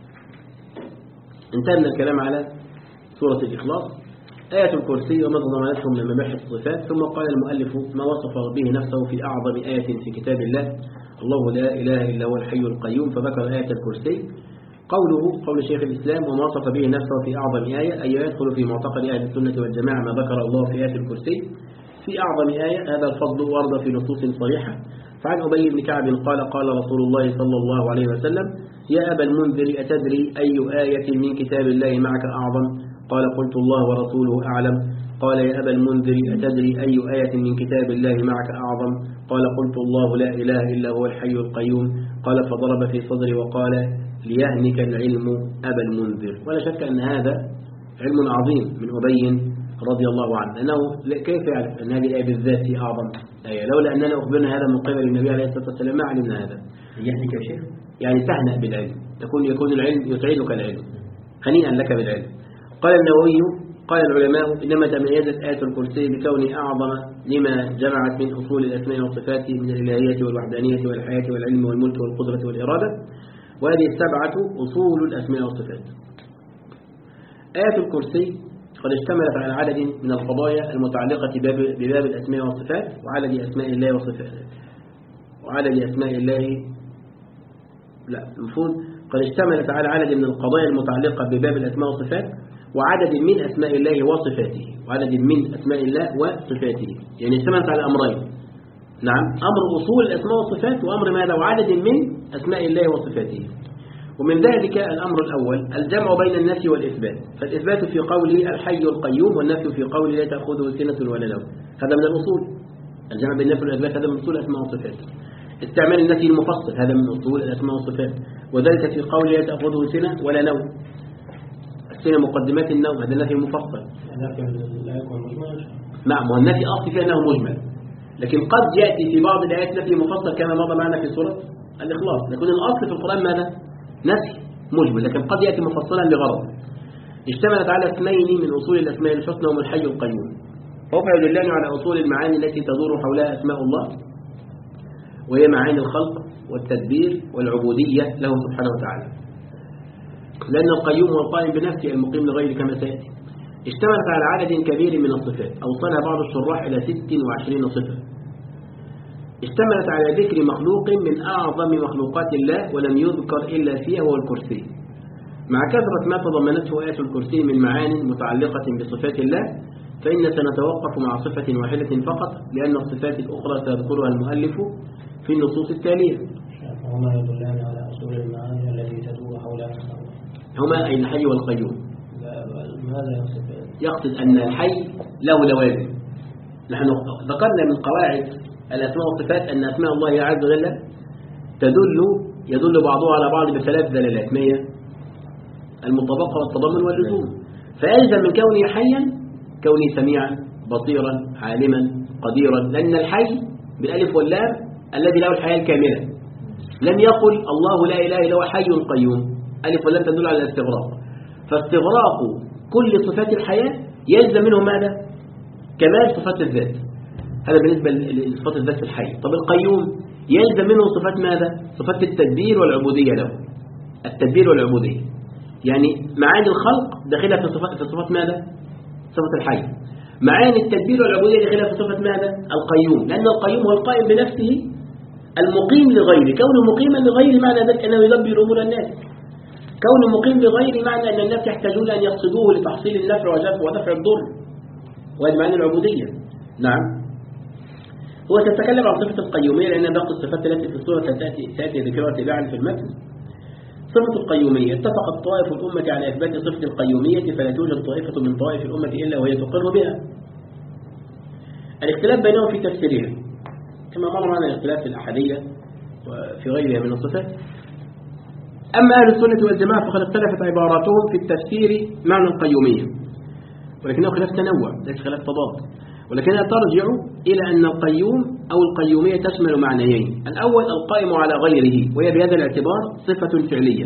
انتهى الكلام على سورة الإخلاص. آية الكرسي وما تضمنتهم من مباحث الصفات. ثم قال المؤلف ما وصف به نفسه في أعظم آية في كتاب الله: الله لا إله إلا هو الحي القيوم. فذكر آية الكرسي. قوله قول شيخ الإسلام وما وصف به نفسه في أعظم آية، أي يدخل في معتقد أهل السنة والجماعة ما ذكر الله في آية الكرسي في أعظم آية. هذا الفضل ورد في نصوص صريحة. فعن أبي بن كعب قال قال رسول الله صلى الله عليه وسلم: يا أبا المنذر أتدري أي آية من كتاب الله معك أعظم؟ قال: قلت الله ورسوله أعلم. قال: يا أبا المنذر أتدري أي آية من كتاب الله معك أعظم؟ قال: قلت الله لا إله إلا هو الحي القيوم. قال: فضرب في صدري وقال: ليهنك العلم أبا المنذر. ولا شك أن هذا علم عظيم من أبي رضي الله عنه، لأنه كيف يعرف أن هذه الآية بالذات هي أعظم آية؟ لولا أننا أخبرنا هذا من قبل النبي عليه الصلاة والسلام ما علمنا هذا. يهنك يا شيخ يعني تهنأ بالعلم، تكون يكون العلم يسعدك العلم، هنيئا لك بالعلم. قال النووي قال العلماء إنما تميزت آية الكرسي بكون أعظم لما جمعت من أصول الأسماء والصفات من الإلهية والوحدانية والحياة والعلم والملك والقدرة والإرادة، وهذه السبعة أصول الأسماء والصفات. آية الكرسي قد اشتملت على عدد من القضايا المتعلقة بباب الأسماء والصفات وعدد أسماء الله وصفاته وعدد أسماء الله لا المفروض قد اشتملت على عدد من القضايا المتعلقة بباب الأسماء والصفات وعدد من أسماء الله وصفاته وعدد من أسماء الله وصفاته، يعني اشتملت على أمرين. نعم، أمر أصول الأسماء والصفات وأمر ماذا؟ وعدد من أسماء الله وصفاته. ومن ذلك الأمر الأول الجمع بين النفي والإثبات، فالإثبات في قوله الحي القيوم والنفي في قوله لا تأخذه سنة ولا نوم، هذا من الأصول. الجمع بين النفي والإثبات هذا من أصول الأسماء والصفات. استعمال النفي المفصل هذا من أصول الأسماء والصفات، وذلك في قوله لا تأخذه سنة ولا نوم. السنة مقدمات النوم، هذا النفي المفصل. نعم، والنفي أصلي فيه أنه مجمل، لكن قد يأتي في بعض الآيات نفي مفصل كما مضى معنا في سورة الإخلاص، لكن الأصل في القرآن ماذا؟ نفي مجمل، لكن قد يأتي مفصلا لغرض. اشتملت على اثنين من أصول الأسماء الحسنى هم الحي القيوم، وهو يدلان على أصول المعاني التي تدور حولها أسماء الله، وهي معاني الخلق والتدبير والعبودية له سبحانه وتعالى، لأن القيوم هو القائم بنفسه المقيم لغيره كما سيأتي. اشتملت على عدد كبير من الصفات أوصلها بعض الشراح إلى ست وعشرين صفة. اشتملت على ذكر مخلوق من أعظم مخلوقات الله ولم يذكر إلا فيه هو الكرسي، مع كثرة ما تضمنته آية الكرسي من معاني متعلقة بصفات الله، فإن سنتوقف مع صفة واحدة فقط، لأن الصفات الأخرى سيذكرها المؤلف في النصوص التالية. هما يدلان على أصول المعاني التي تدور حول أسماء هما أي الحي والقيوم. ماذا يقصد؟ يقصد أن الحي له لوازم. نحن ذكرنا من قواعد الأسماء والصفات أن أسماء الله عز وجل تدل يدل بعضها على بعض بثلاث دلالات، ما هي؟ المطابقة والتضمن واللزوم. فيلزم من كونه حيا كونه سميعا بصيرا عالما قديرا، لأن الحي بالألف واللام الذي له الحياة الكاملة. لم يقل الله لا إله إلا هو حي قيوم، ألف واللام تدل على الاستغراق، فاستغراق كل صفات الحياة يلزم منه ماذا؟ كمال صفات الذات. هذا بالنسبة لصفات الذات في الحي. طب القيوم يلزم منه صفات ماذا؟ صفات التدبير والعبودية له، التدبير والعبودية، يعني معاني الخلق داخلها في صفات في صفات ماذا؟ صفة الحي. معاني التدبير والعبودية داخلها في صفة ماذا؟ القيوم، لأن القيوم هو القائم بنفسه المقيم لغيره. كونه مقيما لغيره معنى ذلك أنه يدبر أمور الناس. كونه مقيم لغيره معنى أن الناس يحتاجون أن يقصدوه لتحصيل النفع ودفع الضر، وهذه معنى العبودية. نعم، هو تتكلم عن صفة القيومية لأن باقي الصفات التي في السورة تأتي تأتي ذكرها تباعا في المتن. صفة القيومية، اتفقت طائف الأمة على إثبات صفة القيومية، فلا توجد طائفة من طائف الأمة إلا وهي تقر بها. الاختلاف بينهم في تفسيرها كما مر معنا الاختلاف في الأحادية وفي غيرها من الصفات. أما أهل السنة والجماعة فقد اختلفت عباراتهم في التفسير معنى القيومية، ولكنه خلاف تنوع ليس خلاف تضاد، ولكنها ترجع إلى أن القيوم أو القيومية تشمل معنيين. الأول القائم على غيره، وهي بهذا الاعتبار صفة فعلية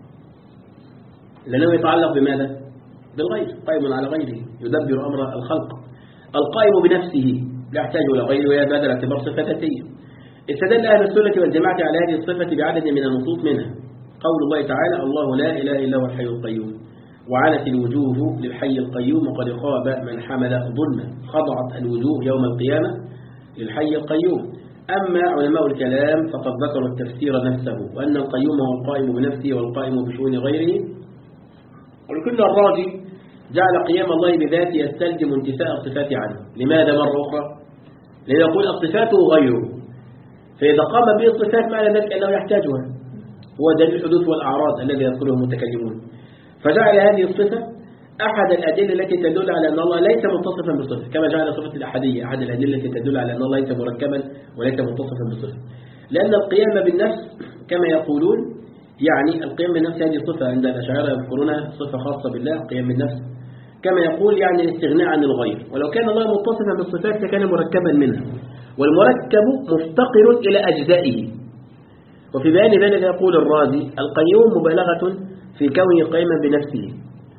لأنه يتعلق بماذا؟ بالغير، قائم على غيره يدبر أمر الخلق. القائم بنفسه لا يحتاج إلى غيره، وهي بهذا الاعتبار صفة ذاتية. استدل أهل السنة والجماعة على هذه الصفة بعدد من النصوص، منها قول الله تعالى الله لا إله إلا هو الحي القيوم، وعنت الوجوه للحي القيوم وقد خاب من حمل ظلما، خضعت الوجوه يوم القيامة للحي القيوم. أما علماء الكلام فقد ذكروا التفسير نفسه، وأن القيوم هو القائم بنفسه والقائم بشؤون غيره، ولكل الراجي جعل قيام الله بذاته يستلزم انتفاء الصفات عنه. لماذا مرة أخرى؟ لأن يقول صفاته غيره، فإذا قام به الصفات معنى ذلك أنه يحتاجها، هو دليل الحدوث والأعراض الذي يذكره المتكلمون. فجعل هذه الصفة أحد الأدلة التي تدل على أن الله ليس متصفا بصفة، كما جعل صفة الأحدية أحد الأدلة التي تدل على أن الله ليس مركبا وليس متصفا بصفة. لأن القيام بالنفس كما يقولون، يعني القيام بالنفس هذه صفة عند الأشاعرة يذكرونها صفة خاصة بالله، القيام بالنفس كما يقول يعني الاستغناء عن الغير. ولو كان الله متصفا بالصفات لكان مركبا منها، والمركب مفتقر إلى أجزائه. وفي بيان ذلك يقول الرازي القيوم مبالغة في كونه قائما بنفسه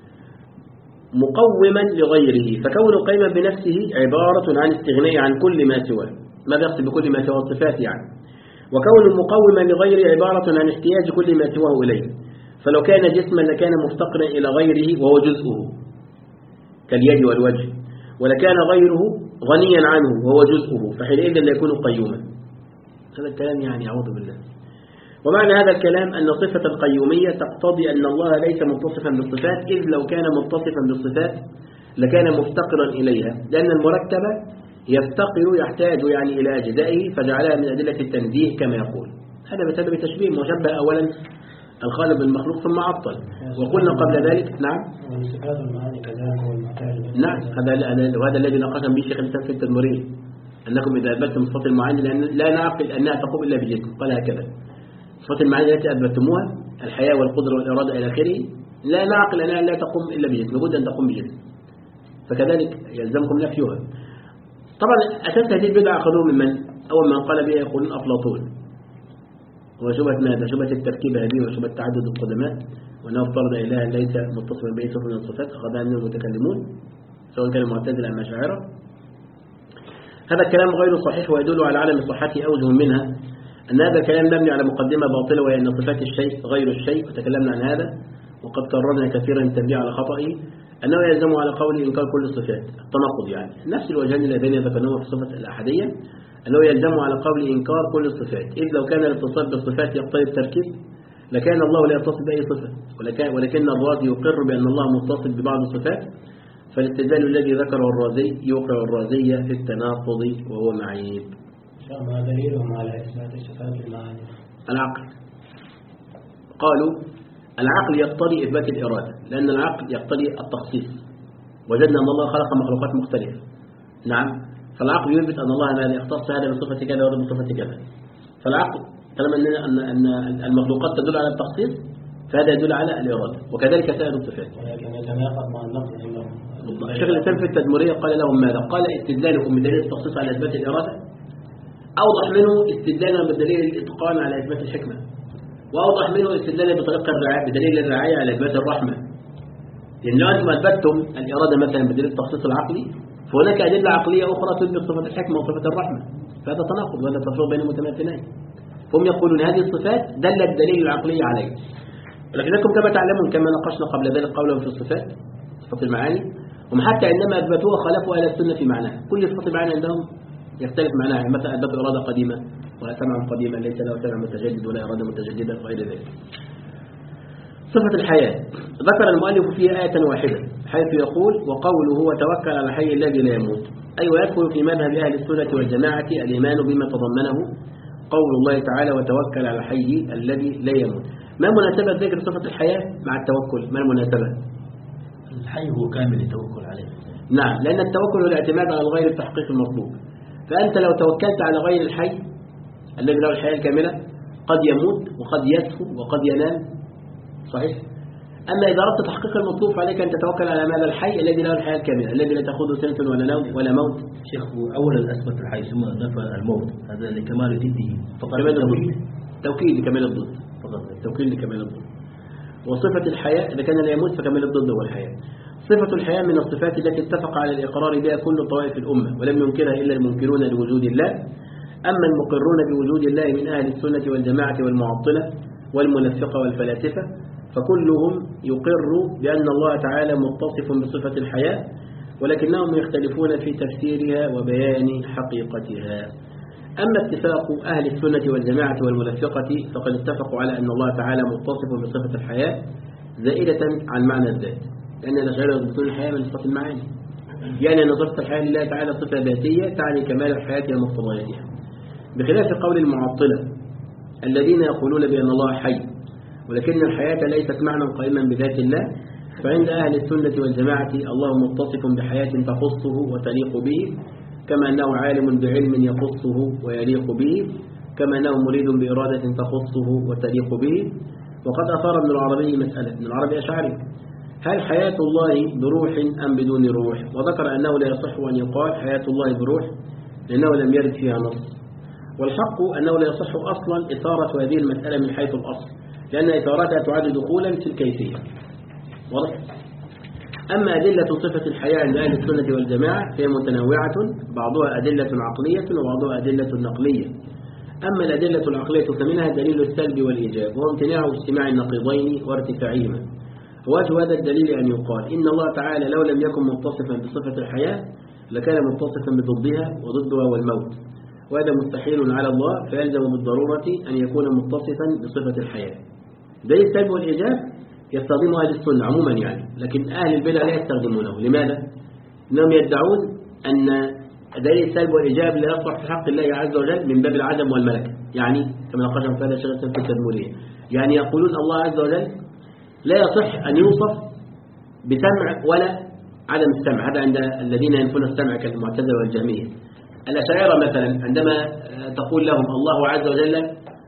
مقوما لغيره، فكونه قائما بنفسه عبارة عن استغناء عن كل ما سواه. ماذا يقصد بكل ما سواه؟ الصفات يعني. وكونه مقوما لغيره عبارة عن احتياج كل ما سواه إليه، فلو كان جسما لكان مفتقرا إلى غيره وهو جزءه كاليد والوجه، ولكان غيره غنيا عنه وهو جزءه، فحينئذ لا يكون قيوما. هذا الكلام يعني أعوذ بالله. ومعنى هذا الكلام أن صفة القيومية تقتضي أن الله ليس متصفا بالصفات، إذ لو كان متصفا بالصفات لكان مفتقرا إليها، لأن المركب يفتقر يحتاج يعني إلى أجزائه، فجعلها من أدلة التنزيه كما يقول. هذا بسبب تشبيه مشبه أولا الخالق بالمخلوق ثم عطل. وقلنا قبل ذلك نعم نعم هذا وهذا الذي ناقشنا به شيخ الإسلام في التدمرية، أنكم إذا أثبتتم صفات المعاني لأن لا نعقل أنها تقوم إلا بجسم، قال هكذا صفات المعاني التي أثبتموها الحياة والقدرة والإرادة إلى آخره لا نعقل أنها لا تقوم إلا بجسم، لابد أن تقوم بجسم، فكذلك يلزمكم نفيها. طبعا أساس هذه البدعة أخذوه من من؟ أول من قال بها يقولون أفلاطون، وشبهة ماذا؟ شبهة التركيب هذه وشبهة تعدد القدماء، وأنه افترض إلها ليس متصفا به صفة من الصفات، أخذها من المتكلمون سواء كان معتزلة أم أشاعرة. هذا الكلام غير صحيح ويدل على عدم صحته أوجه منها أن هذا الكلام مبني على مقدمة باطلة، وهي أن صفات الشيء غير الشيء، وتكلمنا عن هذا وقد قررنا كثيرا التنبيه على خطئه، أنه يلزم على قول إنكار كل الصفات التناقض، يعني نفس الوجهين اللذين ذكرناهما في صفة الأحدية، أنه يلزم على قول إنكار كل الصفات، إذ لو كان الاتصال بالصفات يقتضي التركيب لكان الله لا يتصل بأي صفة، ولكن, ولكن الرازي يقر بأن الله متصل ببعض الصفات، فالاستدلال الذي ذكره الرازي يوقع الرازية في التناقض وهو معيب. ما دليلهم على إثبات صفات المعاني؟ العقل. قالوا العقل يقتضي إثبات الإرادة، لأن العقل يقتضي التخصيص، وجدنا أن الله خلق مخلوقات مختلفة. نعم، فالعقل يثبت أن الله ما يختص هذا بصفة كذا وهذا بصفة كذا. فالعقل طالما أن أن المخلوقات تدل على التخصيص فهذا يدل على الإرادة، وكذلك سائر الصفات. ولكن يتناقض مع النقل عندهم. الشيخ الإسلام في التدمرية قال لهم ماذا؟ قال استدلالكم بدليل التخصيص على إثبات الإرادة أوضح منه استدلالا بدليل الإتقان على إثبات الحكمة، وأوضح منه استدلالا بطريقة الرعاية بدليل الرعاية على إثبات الرحمة. لأن لو أنتم أثبتتم الإرادة مثلا بدليل التخصيص العقلي، فهناك أدلة عقلية أخرى تثبت صفة الحكمة وصفة الرحمة، فهذا تناقض وهذا تفريق بين المتماثلين. هم يقولون هذه الصفات دل الدليل العقلي عليه، ولكنكم كما تعلمون كما ناقشنا قبل ذلك قولهم في الصفات صفات المعاني، هم حتى عندما أثبتوها خالفوا أهل السنة في معناها. كل صفات المعاني عندهم يختلف معناها، مثلا أثبتوا إرادة قديمة ولا سمع قديما ليس له سمع متجدد ولا إرادة متجددة وغير ذلك. صفة الحياة ذكر المؤلف فيها آية واحدة حيث يقول وقوله وتوكل على الحي الذي لا يموت، أي ويدخل في مذهب أهل السنة والجماعة الإيمان بما تضمنه قول الله تعالى وتوكل على الحي الذي لا يموت. ما مناسبة ذكر صفة الحياة مع التوكل؟ ما المناسبة؟ الحي هو كامل التوكل عليه. نعم، لأن التوكل هو الاعتماد على الغير لتحقيق المطلوب. فأنت لو توكلت على غير الحي الذي له الحياة الكاملة قد يموت وقد يسفو وقد ينام، صحيح؟ أما إذا أردت تحقيق المطلوب فعليك أن تتوكل على ماذا؟ الحي الذي له الحياة الكاملة، الذي لا تأخذه سنة ولا نوم ولا موت. شيخ أولا أثبت الحي ثم نفى الموت، هذا لكمال ضده فقط. كمال الضد، توكيد لكمال الضد فقط، توكيد لكمال الضد. وصفة الحياة إذا كان لا يموت فكمال الضد هو الحياة. صفة الحياة من الصفات التي اتفق على الإقرار بها كل طوائف الأمة ولم ينكرها إلا المنكرون لوجود الله. أما المقرون بوجود الله من أهل السنة والجماعة والمعطلة والمنفقة والفلاسفة فكلهم يقر بأن الله تعالى متصف بصفة الحياة، ولكنهم يختلفون في تفسيرها وبيان حقيقتها. أما اتفاق أهل السنة والجماعة والمنفقة فقد اتفقوا على أن الله تعالى متصف بصفة الحياة زائدة عن معنى الذات، لأن الأشاعرة يثبتون الحياة من صفة المعاني، يعني أن صفة الحياة لله تعالى صفة ذاتية تعني كمال الحياة ومقتضياتها، بخلاف قول المعطلة الذين يقولون بأن الله حي ولكن الحياة ليست معنى قائما بذات الله. فعند أهل السنة والجماعة الله متصف بحياة تخصه وتليق به، كما أنه عالم بعلم يخصه ويليق به، كما أنه مريد بإرادة تخصه وتليق به. وقد أثار ابن العربي مسألة، ابن العربي أشعري، هل حياة الله بروح أم بدون روح؟ وذكر أنه لا يصح أن يقال حياة الله بروح لأنه لم يرد فيها نص، والحق أنه لا يصح أصلا إثارة هذه المسألة من حيث الأصل، لأن إثارتها تعد دخولا في الكيفية. واضح؟ أما أدلة صفة الحياة عند أهل السنة والجماعة فهي متنوعة، بعضها أدلة عقلية وبعضها أدلة نقلية. أما الأدلة العقلية فمنها دليل السلب والإيجاب، وهو امتناع اجتماع النقيضين وارتفاعهما. ووجه هذا الدليل أن يقال إن الله تعالى لو لم يكن متصفا بصفة الحياة لكان متصفا بضدها، وضدها والموت، وهذا مستحيل على الله، فيلزم بالضرورة أن يكون متصفا بصفة الحياة. دليل السلب والإيجاب يستخدمه أهل السنة عموما يعني، لكن أهل البدع لا يستخدمونه. لماذا؟ إنهم يدعون أن دليل السلب والإيجاب لا يصلح في حق الله عز وجل من باب العدم والملكة، يعني كما نقاشهم في هذا الشيخ في التدمرية، يعني يقولون الله عز وجل لا يصح أن يوصف بسمع ولا عدم السمع، هذا عند الذين ينفون السمع كالمعتزلة والجهمية. الأشاعرة مثلا عندما تقول لهم الله عز وجل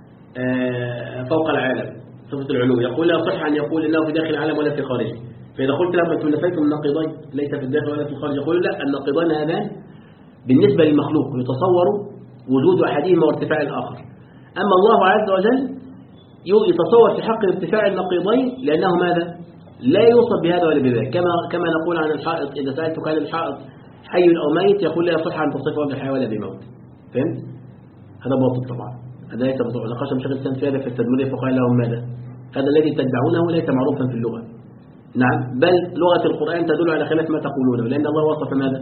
فوق العالم صفة العلو، يقول لا يصح أن يقول إنه في داخل العالم ولا في خارجه. فإذا قلت لهم أنتم نفيتم النقيضين ليس في الداخل ولا في الخارج، يقول لا، النقيضين هذان بالنسبة للمخلوق يتصور وجود أحدهما وارتفاع الآخر، أما الله عز وجل يتصور في حق ارتفاع النقيضين لأنه ماذا؟ لا يوصف بهذا ولا بذاك. كما كما نقول عن الحائط، إذا سألتك عن الحائط حي أو ميت يقول لا يصح أن تصفه بحياة ولا بموت. فهمت؟ هذا باطل طبعا، هذا ليس باطل. نقاش مشايخ الإسلام في هذا في التدمرية فقال لهم ماذا؟ هذا الذي تدعونه ليس معروفا في اللغة. نعم، بل لغة القرآن تدل على خلاف ما تقولونه، لأن الله وصف ماذا؟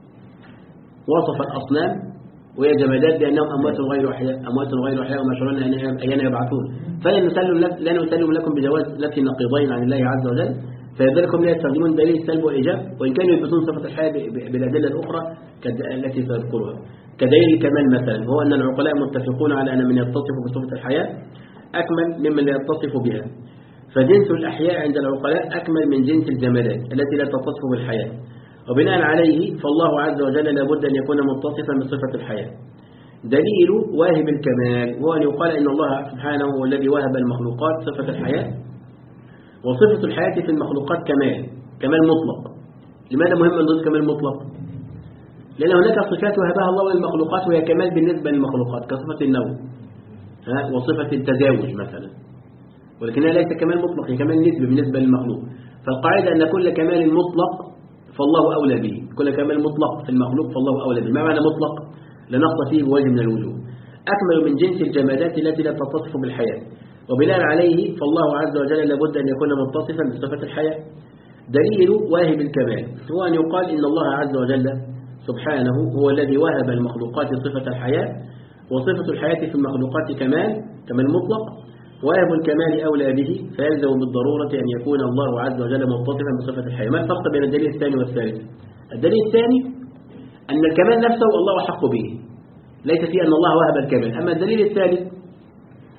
وصف الأصنام وهي جمادات بأنهم أموات غير أحياء، أموات غير أحياء وما شعرون أيان يبعثون. فلن نسلم لك لن نسلم لكم بجواز نفي النقيضين عن الله عز وجل، فلذلكم لا يستخدمون دليل السلب والإيجاب، وإن كانوا يثبتون صفة الحياة بالأدلة الأخرى التي سأذكرها. كدليل الكمال مثلا هو أن العقلاء متفقون على أن من يتصف بصفة الحياة أكمل ممن لا يتصف بها، فجنس الأحياء عند العقلاء أكمل من جنس الجمادات التي لا تتصف بالحياة، وبناء عليه فالله عز وجل لابد أن يكون متصفا بصفة الحياة. دليل واهب الكمال هو أن يقال إن الله سبحانه هو الذي وهب المخلوقات صفة الحياة، وصفة الحياة في المخلوقات كمال، كمال مطلق. لماذا مهم أن نضيف كمال مطلق؟ لأن هناك صفات وهبها الله للمخلوقات وهي كمال بالنسبة للمخلوقات كصفة النوم وصفة التزاوج مثلا، ولكنها ليس كمال مطلق، هي كمال نسبي بالنسبة للمخلوق. فالقاعدة أن كل كمال مطلق فالله أولى به، كل كمال مطلق في المخلوق فالله أولى به. ما معنى مطلق؟ لا نقص فيه بوجه من الوجوه، أكمل من جنس الجمادات التي لا تتصف بالحياة، وبناء عليه فالله عز وجل لابد أن يكون متصفا بصفة الحياة. دليل واهب الكمال هو أن يقال إن الله عز وجل سبحانه هو الذي وهب المخلوقات صفة الحياة، وصفة الحياة في المخلوقات كمال، كمال مطلق، واهب الكمال أولى به، فيلزم بالضرورة أن يكون الله عز وجل متصفا بصفة الحياة. ما الفرق بين الدليل الثاني والثالث؟ الدليل الثاني أن الكمال نفسه الله حق به، ليس فيه أن الله وهب الكمال. أما الدليل الثالث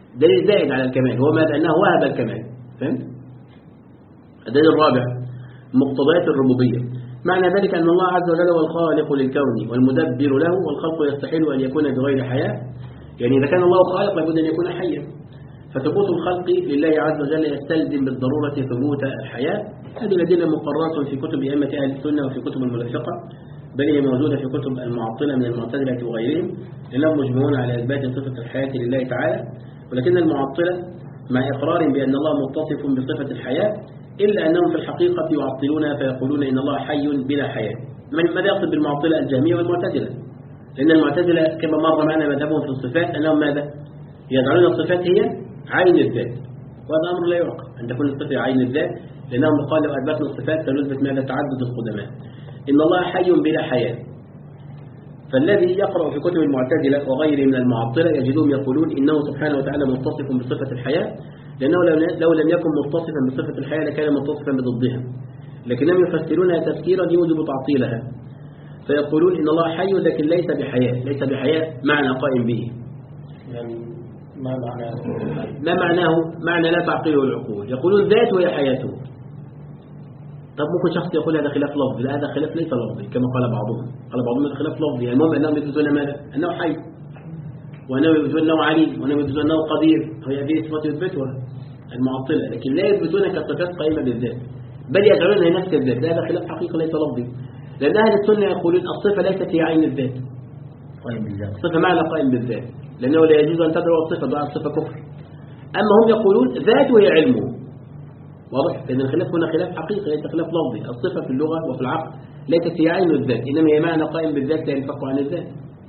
دليل زائد على الكمال هو ماذا؟ أنه وهب الكمال. فهمت؟ الدليل الرابع مقتضيات الربوبية. معنى ذلك أن الله عز وجل هو الخالق للكون والمدبر له، والخلق يستحيل أن يكون بغير حياة. يعني إذا كان الله خالق لابد أن يكون حيا، فثبوت الخلق لله عز وجل يستلزم بالضرورة ثبوت الحياة. هذه الأدلة مقررة في كتب أئمة أهل السنة وفي كتب الملفقة، بل هي موجودة في كتب المعطلة من المعتزلة وغيرهم، لأنهم مجمعون على إثبات صفة الحياة لله تعالى. ولكن المعطلة مع إقرار بأن الله متصف بصفة الحياة، إلا أنهم في الحقيقة يعطلونها فيقولون إن الله حي بلا حياة. ماذا يقصد بالمعطلة؟ الجهمية والمعتزلة، لأن المعتزلة كما مر معنا مذهبهم في الصفات أنهم ماذا؟ يجعلون الصفات هي عين الذات، وهذا أمر لا يعقل أن تكون الصفة عين الذات، لأنهم قالوا أثبتنا الصفات فنثبت ماذا؟ تعدد القدماء. إن الله حي بلا حياة. فالذي يقرأ في كتب المعتزلة وغيره من المعطلة يجدون يقولون إنه سبحانه وتعالى متصف بصفة الحياة، لأنه لو لم يكن متصفا بصفة الحياة لكان متصفا بضدها، لكنهم يفسرونها تفسيرا يوجب تعطيلها، فيقولون إن الله حي لكن ليس بحياة. ليس بحياة معنى قائم به. ما معناه؟ ما معناه؟ معنى لا تعقله العقول. يقولون ذات وهي حياته. طب ممكن شخص يقول هذا خلاف لفظي، لا هذا خلاف ليس لفظي كما قال بعضهم. قال بعضهم هذا خلاف لفظي، يعني المهم أنهم يثبتون ماذا؟ أنه حي، وأنه يثبتون أنه عليم، وأنه يثبتون أنه قدير، هي هذه صفات يثبتها المعطلة، لكن لا يثبتون كصفات قائمة بالذات، بل يجعلونها نفس الذات. هذا خلاف حقيقي ليس لفظي، لأن أهل السنة يقولون الصفة ليست هي عين الذات، قائم بالذات. الصفة معنى قائم بالذات، لأنه لا يجوز أن تدعو الصفة دعاء الصفة كفر. أما هم يقولون ذات وهي علمه. واضح؟ لأن الخلاف هنا خلاف حقيقي ليس خلاف لفظي. الصفة في اللغة وفي العقل ليست هي عين الذات، إنما هي معنى قائم بالذات لا ينفك عن الذات.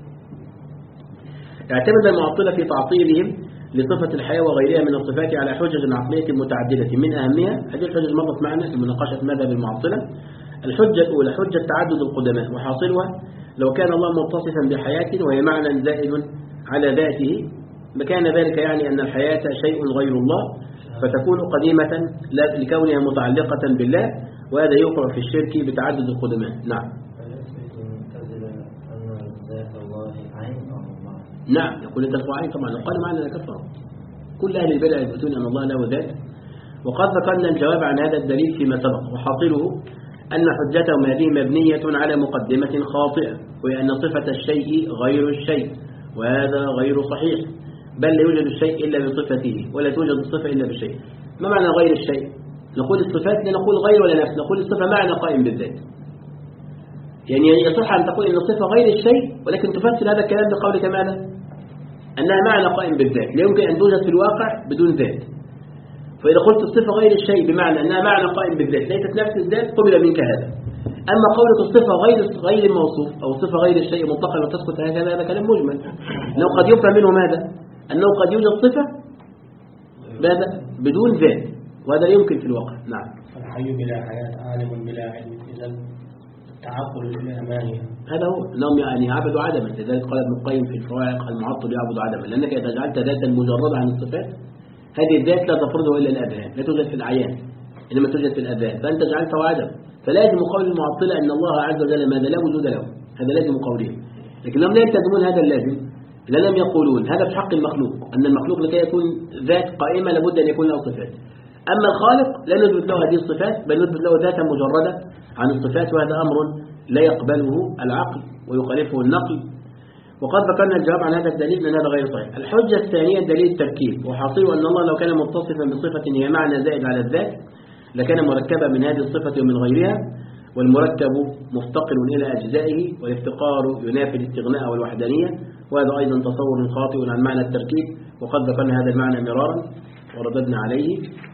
اعتمد المعطلة في تعطيلهم لصفة الحياة وغيرها من الصفات على حجج عقلية متعددة، من أهمها هذه الحجج مرت معنا في مناقشة مذهب المعطلة. الحجة الأولى حجة تعدد القدماء، وحاصلها لو كان الله متصفا بحياة وهي معنى زائد على ذاته كان ذلك يعني أن الحياة شيء غير الله، فتكون قديمة لكونها متعلقة بالله، وهذا يوقع في الشرك بتعدد القدماء. نعم. نعم يقول أنت الفعالين طبعا قال معنا كفر. كل أهل البدع يثبتون أن الله له ذات، وقد ذكرنا الجواب عن هذا الدليل فيما سبق، وحاصله أن حجتهم هذه مبنية على مقدمة خاطئة، وهي أن صفة الشيء غير الشيء، وهذا غير صحيح، بل لا يوجد الشيء إلا بصفته، ولا توجد الصفة إلا بالشيء. ما معنى غير الشيء؟ نقول الصفات لا نقول غير ولا نفس، نقول الصفة معنى قائم بالذات. يعني يصح أن تقول إن الصفة غير الشيء، ولكن تفسر هذا الكلام بقولك ماذا؟ أنها معنى قائم بالذات، لا يمكن أن توجد في الواقع بدون ذات. فإذا قلت الصفة غير الشيء بمعنى أنها معنى قائم بالذات ليست نفس الذات قبل منك هذا. أما قولك الصفة غير غير الموصوف أو الصفة غير الشيء مطلقا وتسكت هكذا، هذا كلام مجمل، أنه قد يفهم منه ماذا؟ أنه قد يوجد صفة ماذا؟ بدون ذات، وهذا يمكن في الواقع. نعم. الحي بلا حياة، عالم بلا علم، إذا تعقل الأمانية هذا هو أنهم يعني عبدوا عدما. لذلك قال ابن القيم في الفوائق المعطل يعبد عدما، لأنك إذا جعلت ذاتا مجردة عن الصفات هذه الذات لا تفرضه إلا الأذهان، لا توجد في الأعيان إنما توجد في الأذهان، فأنت جعلته عدم. فلازم قول المعطلة أن الله عز وجل ماذا؟ لا وجود له، هذا لازم قولهم. لكنهم لا يلتزمون هذا اللازم، لأنهم يقولون هذا في حق المخلوق، أن المخلوق لكي يكون ذات قائمة لابد أن يكون له صفات. أما الخالق لا نثبت له هذه الصفات، بل نثبت له ذاتا مجردة عن الصفات، وهذا أمر لا يقبله العقل ويخالفه النقل. وقد ذكرنا الجواب عن هذا الدليل من هذا غير صحيح. الحجة الثانية دليل التركيب، وحاصله أن الله لو كان متصفا بصفة هي معنى زائد على الذات لكان مركبا من هذه الصفة ومن غيرها، والمركب مفتقر إلى أجزائه، والافتقار ينافي الاستغناء والوحدانية، وهذا أيضا تصور خاطئ عن معنى التركيب، وقد ذكرنا هذا المعنى مرارا ورددنا عليه.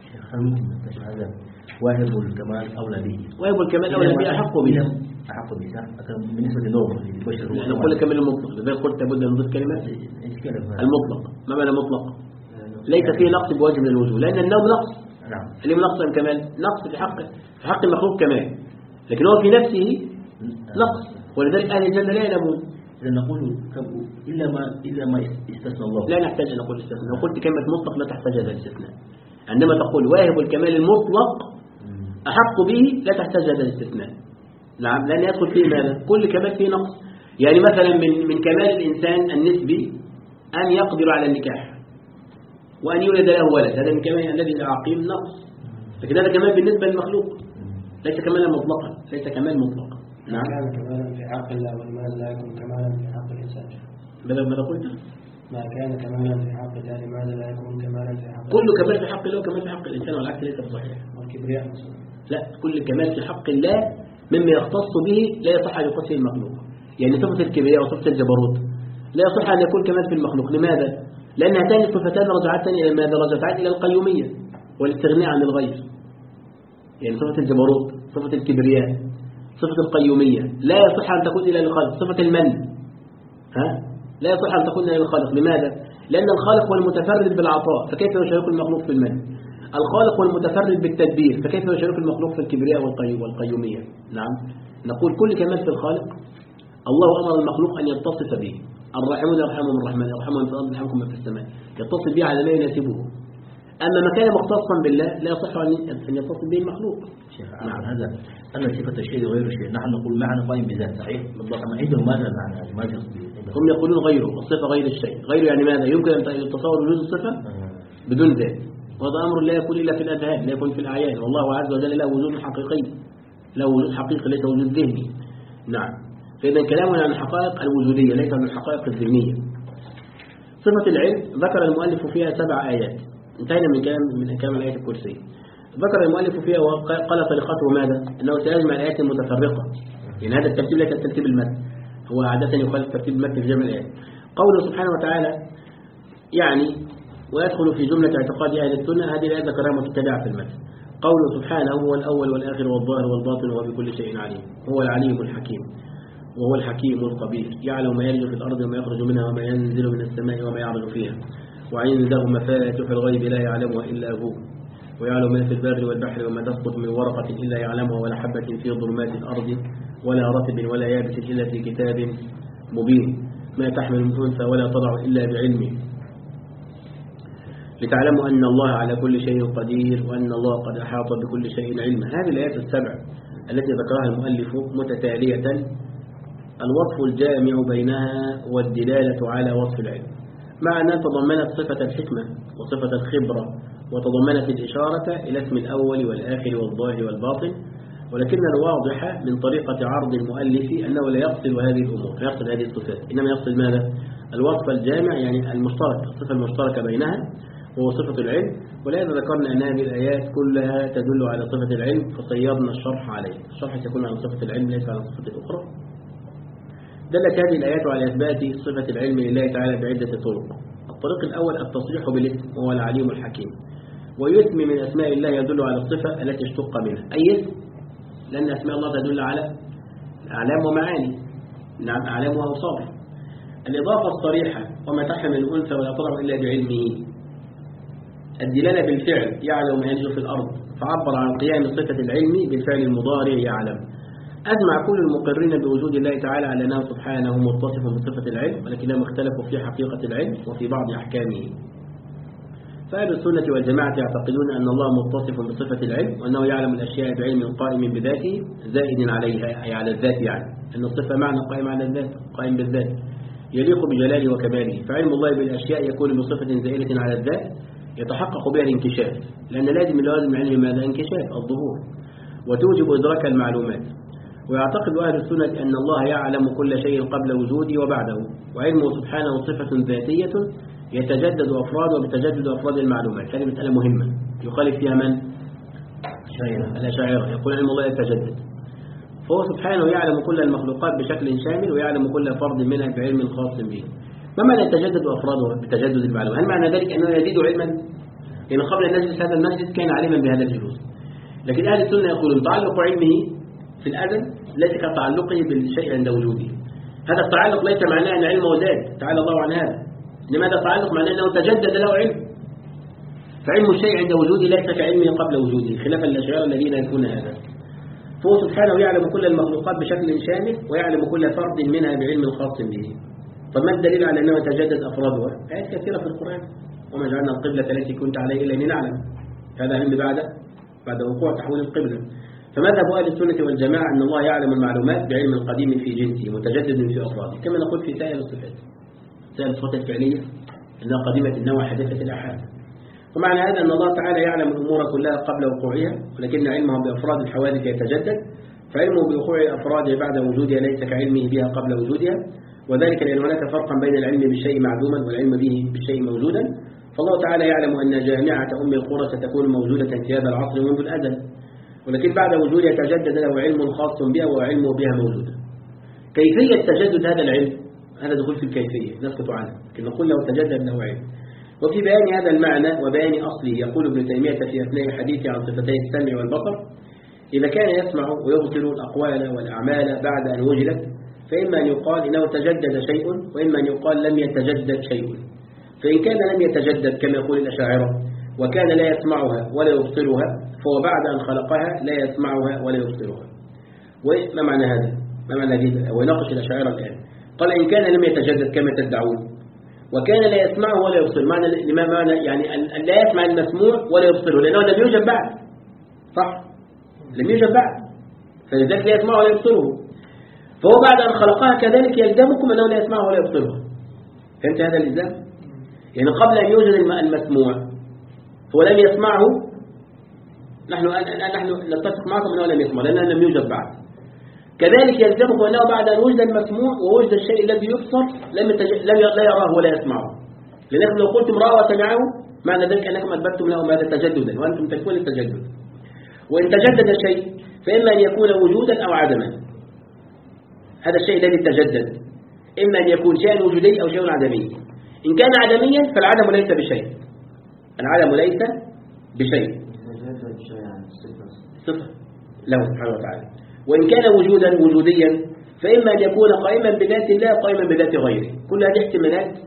واهب الكمال أولى به، واهب الكمال أولى به أحق به، أحق به بالنسبة لنوع البشر. نقول كمال المطلق، لذلك قلت لابد أن نضيف كلمة المطلق. ما معنى مطلق؟ ليس فيه نقص بوجه من الوجوه، لأن النوم نقص. نعم. اللي نقص أم كمال؟ نقص في حق في حق المخلوق كمال، لكن هو في نفسه نقص، ولذلك أهل الجنة لا ينامون. إذا نقول إلا ما إلا ما استثنى الله، لا نحتاج أن نقول استثناء. لو قلت كلمة مطلق لا تحتاج هذا الاستثناء، عندما تقول واهب الكمال المطلق أحق به لا تحتاج هذا الاستثناء. نعم، لأن يدخل فيه ماذا؟ كل كمال فيه نقص. يعني مثلا من من كمال الإنسان النسبي أن يقدر على النكاح، وأن يولد له ولد، هذا من كمال الذي العقيم نقص، لكن هذا كمال بالنسبة للمخلوق، ليس كمالا مطلقا، ليس كمال مطلقا. نعم. كان كمالا في حق الله والمال لا يكون كمالا في حق الإنسان. ماذا ماذا قلت؟ ما كان كمالا في حق الله لماذا لا يكون كمالا في حق كل كمال في حق الله وكمال في حق الإنسان، والعكس ليس بصحيح. والكبرياء مثلا. لا، كل كمال في حق الله مما يختص به لا يصح أن يقص المخلوق. يعني صفة الكبرياء وصفة الجبروت لا يصح أن يكون كمال في المخلوق. لماذا؟ لأن هاتان الصفتان رجعتان إلى ماذا؟ رجعتان إلى القيومية والاستغناء عن الغير. يعني صفة الجبروت، صفة الكبرياء، صفة القيومية لا يصح أن تكون إلى الخالق. صفة المن ها لا يصح أن تكون إلى الخالق. لماذا؟ لأن الخالق هو المتفرد بالعطاء، فكيف يشارك المخلوق في المن؟ الخالق هو المتفرد بالتدبير، فكيف يشارك المخلوق في الكبرياء والقيومية؟ نعم، نقول كل كمال في الخالق الله أمر المخلوق أن يتصف به. الراحمون يرحمهم الرحمن، يرحمهم في الأرض يرحمكم من في السماء، يتصف به على ما يناسبه. أما ما كان مختصا بالله لا يصح أن يتصف به المخلوق. نعم، هذا أن صفة الشيء غير شيء، نحن نقول معنى قائم بذات، صحيح؟ بالضبط. ما عندهم ماذا معنى؟ ما هم يقولون غيره، الصفة غير الشيء. غير يعني ماذا؟ يمكن أن يتصور وجود الصفة بدون ذات، وهذا أمر لا يكون إلا في الأذهان، لا يكون في الأعيان. والله عز وجل له وجود حقيقي، له وجود حقيقي ليس وجود ذهني. نعم، فإذا كلامنا عن الحقائق الوجودية ليس عن الحقائق الذهنية. صفة العلم ذكر المؤلف فيها سبع آيات، انتهينا من كلام من كلام الآيات الكرسية. ذكر المؤلف فيها وقال طريقته ماذا؟ أنه سيجمع الآيات المتفرقة، يعني هذا الترتيب ليس ترتيب المتن، هو عادة يخالف ترتيب المتن في جمع الآيات. قوله سبحانه وتعالى يعني ويدخل في جملة اعتقاد أهل السنة، هذه الآية ذكرها متتبعة في المتن. قوله سبحانه هو الأول والآخر والظاهر والباطن وهو بكل شيء عليم، هو العليم الحكيم، وهو الحكيم الخبير، يعلم ما يلج في الأرض وما يخرج منها وما ينزل من السماء وما يعرج فيها، وعنده مفاتح الغيب لا يعلمها إلا هو، ويعلم ما في البر والبحر وما تسقط من ورقة إلا يعلمها ولا حبة في ظلمات الأرض ولا رطب ولا يابس إلا في كتاب مبين، ما تحمل من أنثى ولا تضع إلا بعلمه، لتعلموا أن الله على كل شيء قدير وأن الله قد أحاط بكل شيء علما. هذه الآيات السبع التي ذكرها المؤلف متتالية الوصف الجامع بينها والدلالة على وصف العلم، مع أنها تضمنت صفة الحكمة وصفة الخبرة، وتضمنت الإشارة إلى اسم الأول والآخر والظاهر والباطن، ولكن الواضح من طريقة عرض المؤلف أنه لا يقصد هذه الأمور، لا يقصد هذه الصفات، إنما يقصد ماذا؟ الوصف الجامع، يعني المشترك، الصفة المشتركة بينها وهو صفة العلم. ولهذا ذكرنا أن هذه الآيات كلها تدل على صفة العلم، فصيرنا الشرح عليه. الشرح سيكون على صفة العلم ليس على صفة الأخرى. دلت هذه الآيات على إثبات صفة العلم لله تعالى بعدة طرق. الطريق الأول التصريح بالاسم وهو العليم الحكيم، ويسمي من أسماء الله يدل على الصفة التي اشتق منها، أي اسم، لأن أسماء الله تدل على أعلام ومعاني، نعم أعلام وأوصاف. الإضافة الصريحة وما تحمل الأنثى ولا تضع إلا بعلمه، الدلالة بالفعل يعلم ما يلج في الأرض، فعبر عن قيام صفة العلم بالفعل المضارع يعلم. أجمع كل المقرين بوجود الله تعالى على أنه سبحانه متصف بصفة العلم، ولكنهم اختلفوا في حقيقة العلم وفي بعض أحكامه. فأهل السنة والجماعة يعتقدون أن الله متصف بصفة العلم، وأنه يعلم الأشياء بعلم قائم بذاته زائد عليها، أي على الذات، يعني أن الصفة معنى قائم على الذات، قائم بالذات يليق بجلاله وكماله. فعلم الله بالأشياء يكون بصفة زائلة على الذات يتحقق بها الانكشاف، لأن لازم لازم العلم ماذا؟ انكشاف الظهور، وتوجب إدراك المعلومات. ويعتقد أهل السنة أن الله يعلم كل شيء قبل وجوده وبعده، وعلمه سبحانه صفة ذاتية يتجدد أفراده بتجدد أفراد المعلومات. هذه مسألة مهمة يخالف فيها من؟ الأشاعرة، يقول علم الله يتجدد. فهو سبحانه يعلم كل المخلوقات بشكل شامل، ويعلم كل فرد منها بعلم خاص به. ما معنى يتجدد أفراده بتجدد المعلومات؟ هل معنى ذلك أنه يزيد علما؟ لأن قبل أن نجلس هذا المسجد كان عالما بهذا الجلوس، لكن أهل السنة يقولون تعلق علمه في الأزل ليس كتعلقه بالشيء عند وجوده. هذا التعلق ليس معناه أن علمه زاد، تعالى الله عن هذا. إنما هذا التعلق معناه أنه تجدد له علم، فعلم الشيء عند وجوده ليس كعلمه قبل وجوده، خلافا للأشاعرة الذين ينفون هذا. فهو سبحانه يعلم كل المخلوقات بشكل شامل، ويعلم كل فرد منها بعلم خاص به. طب ما الدليل على أنه يتجدد أفرادها؟ آيات كثيرة في القرآن، وما جعلنا القبلة التي كنت عليه إلا لنعلم. هذا علم بعد بعد وقوع تحويل القبلة. فمذهب أهل السنة والجماعة أن الله يعلم المعلومات بعلم قديم في جنسه متجدد في أفراده، كما نقول في سائر الصفات. سائر الصفات الفعلية أنها قديمة النوع حديثة الأحاد، ومعنى هذا أن الله تعالى يعلم الأمور كلها قبل وقوعها، ولكن علمه بأفراد الحوادث يتجدد، فعلمه بوقوع أفرادها بعد وجودها ليس كعلمه بها قبل وجودها، وذلك لأن هناك فرقا بين العلم بالشيء معدوما والعلم به بالشيء موجودا. فالله تعالى يعلم أن جامعة أم القرى ستكون موجودة في هذا العصر منذ الأزل، ولكن بعد وجودها يتجدد له علم خاص بها وعلمه بها موجود. كيفية تجدد هذا العلم هذا دخول في الكيفية نسكت عنه، لكن نقول له تجدد له علم. وفي بيان هذا المعنى وبيان أصله يقول ابن تيمية في أثناء حديثه عن صفتي السمع والبصر: إذا كان يسمع ويبصر الأقوال والأعمال بعد أن وجدت، فإما أن يقال إنه تجدد شيء، وإما أن يقال لم يتجدد شيء. فإن كان لم يتجدد كما يقول الأشاعرة وكان لا يسمعها ولا يبصرها، فهو بعد أن خلقها لا يسمعها ولا يبصرها. وما معنى هذا؟ ما معنى هذا؟ ويناقش الأشاعرة الآن. قال إن كان لم يتجدد كما تدعون وكان لا يسمعه ولا يبصر، معنى لما معنى يعني أن لا يسمع المسموع ولا يبصره، لأنه لم يوجد بعد، صح؟ لم يوجد بعد، فلذلك لا يسمعه ولا يبصره. فهو بعد أن خلقها كذلك يلزمكم أنه لا يسمعه ولا يبصره. فهمت هذا الإلزام؟ يعني قبل أن يوجد المسموع هو لم يسمعه، نحن نحن نتفق معكم أنه لم يسمع لأنه لم يوجد بعد. كذلك يلزمكم أنه بعد أن وجد المسموع ووجد الشيء الذي يبصر لم لم لا يراه ولا يسمعه. لأنكم لو قلتم رأى وسمعه معنى ذلك أنكم أثبتم لهم هذا تجددا، وأنتم تكون التجدد. وإن تجدد الشيء فإما أن يكون وجودا أو عدما. هذا الشيء الذي تجدد إما أن يكون شيء وجودي أو شيء عدمي. إن كان عدميا فالعدم ليس بشيء، العدم ليس بشيء، صفة له سبحانه وتعالى. وإن كان وجودا وجوديا فإما أن يكون قائما بذات الله قائما بذات غيره. كل هذه احتمالات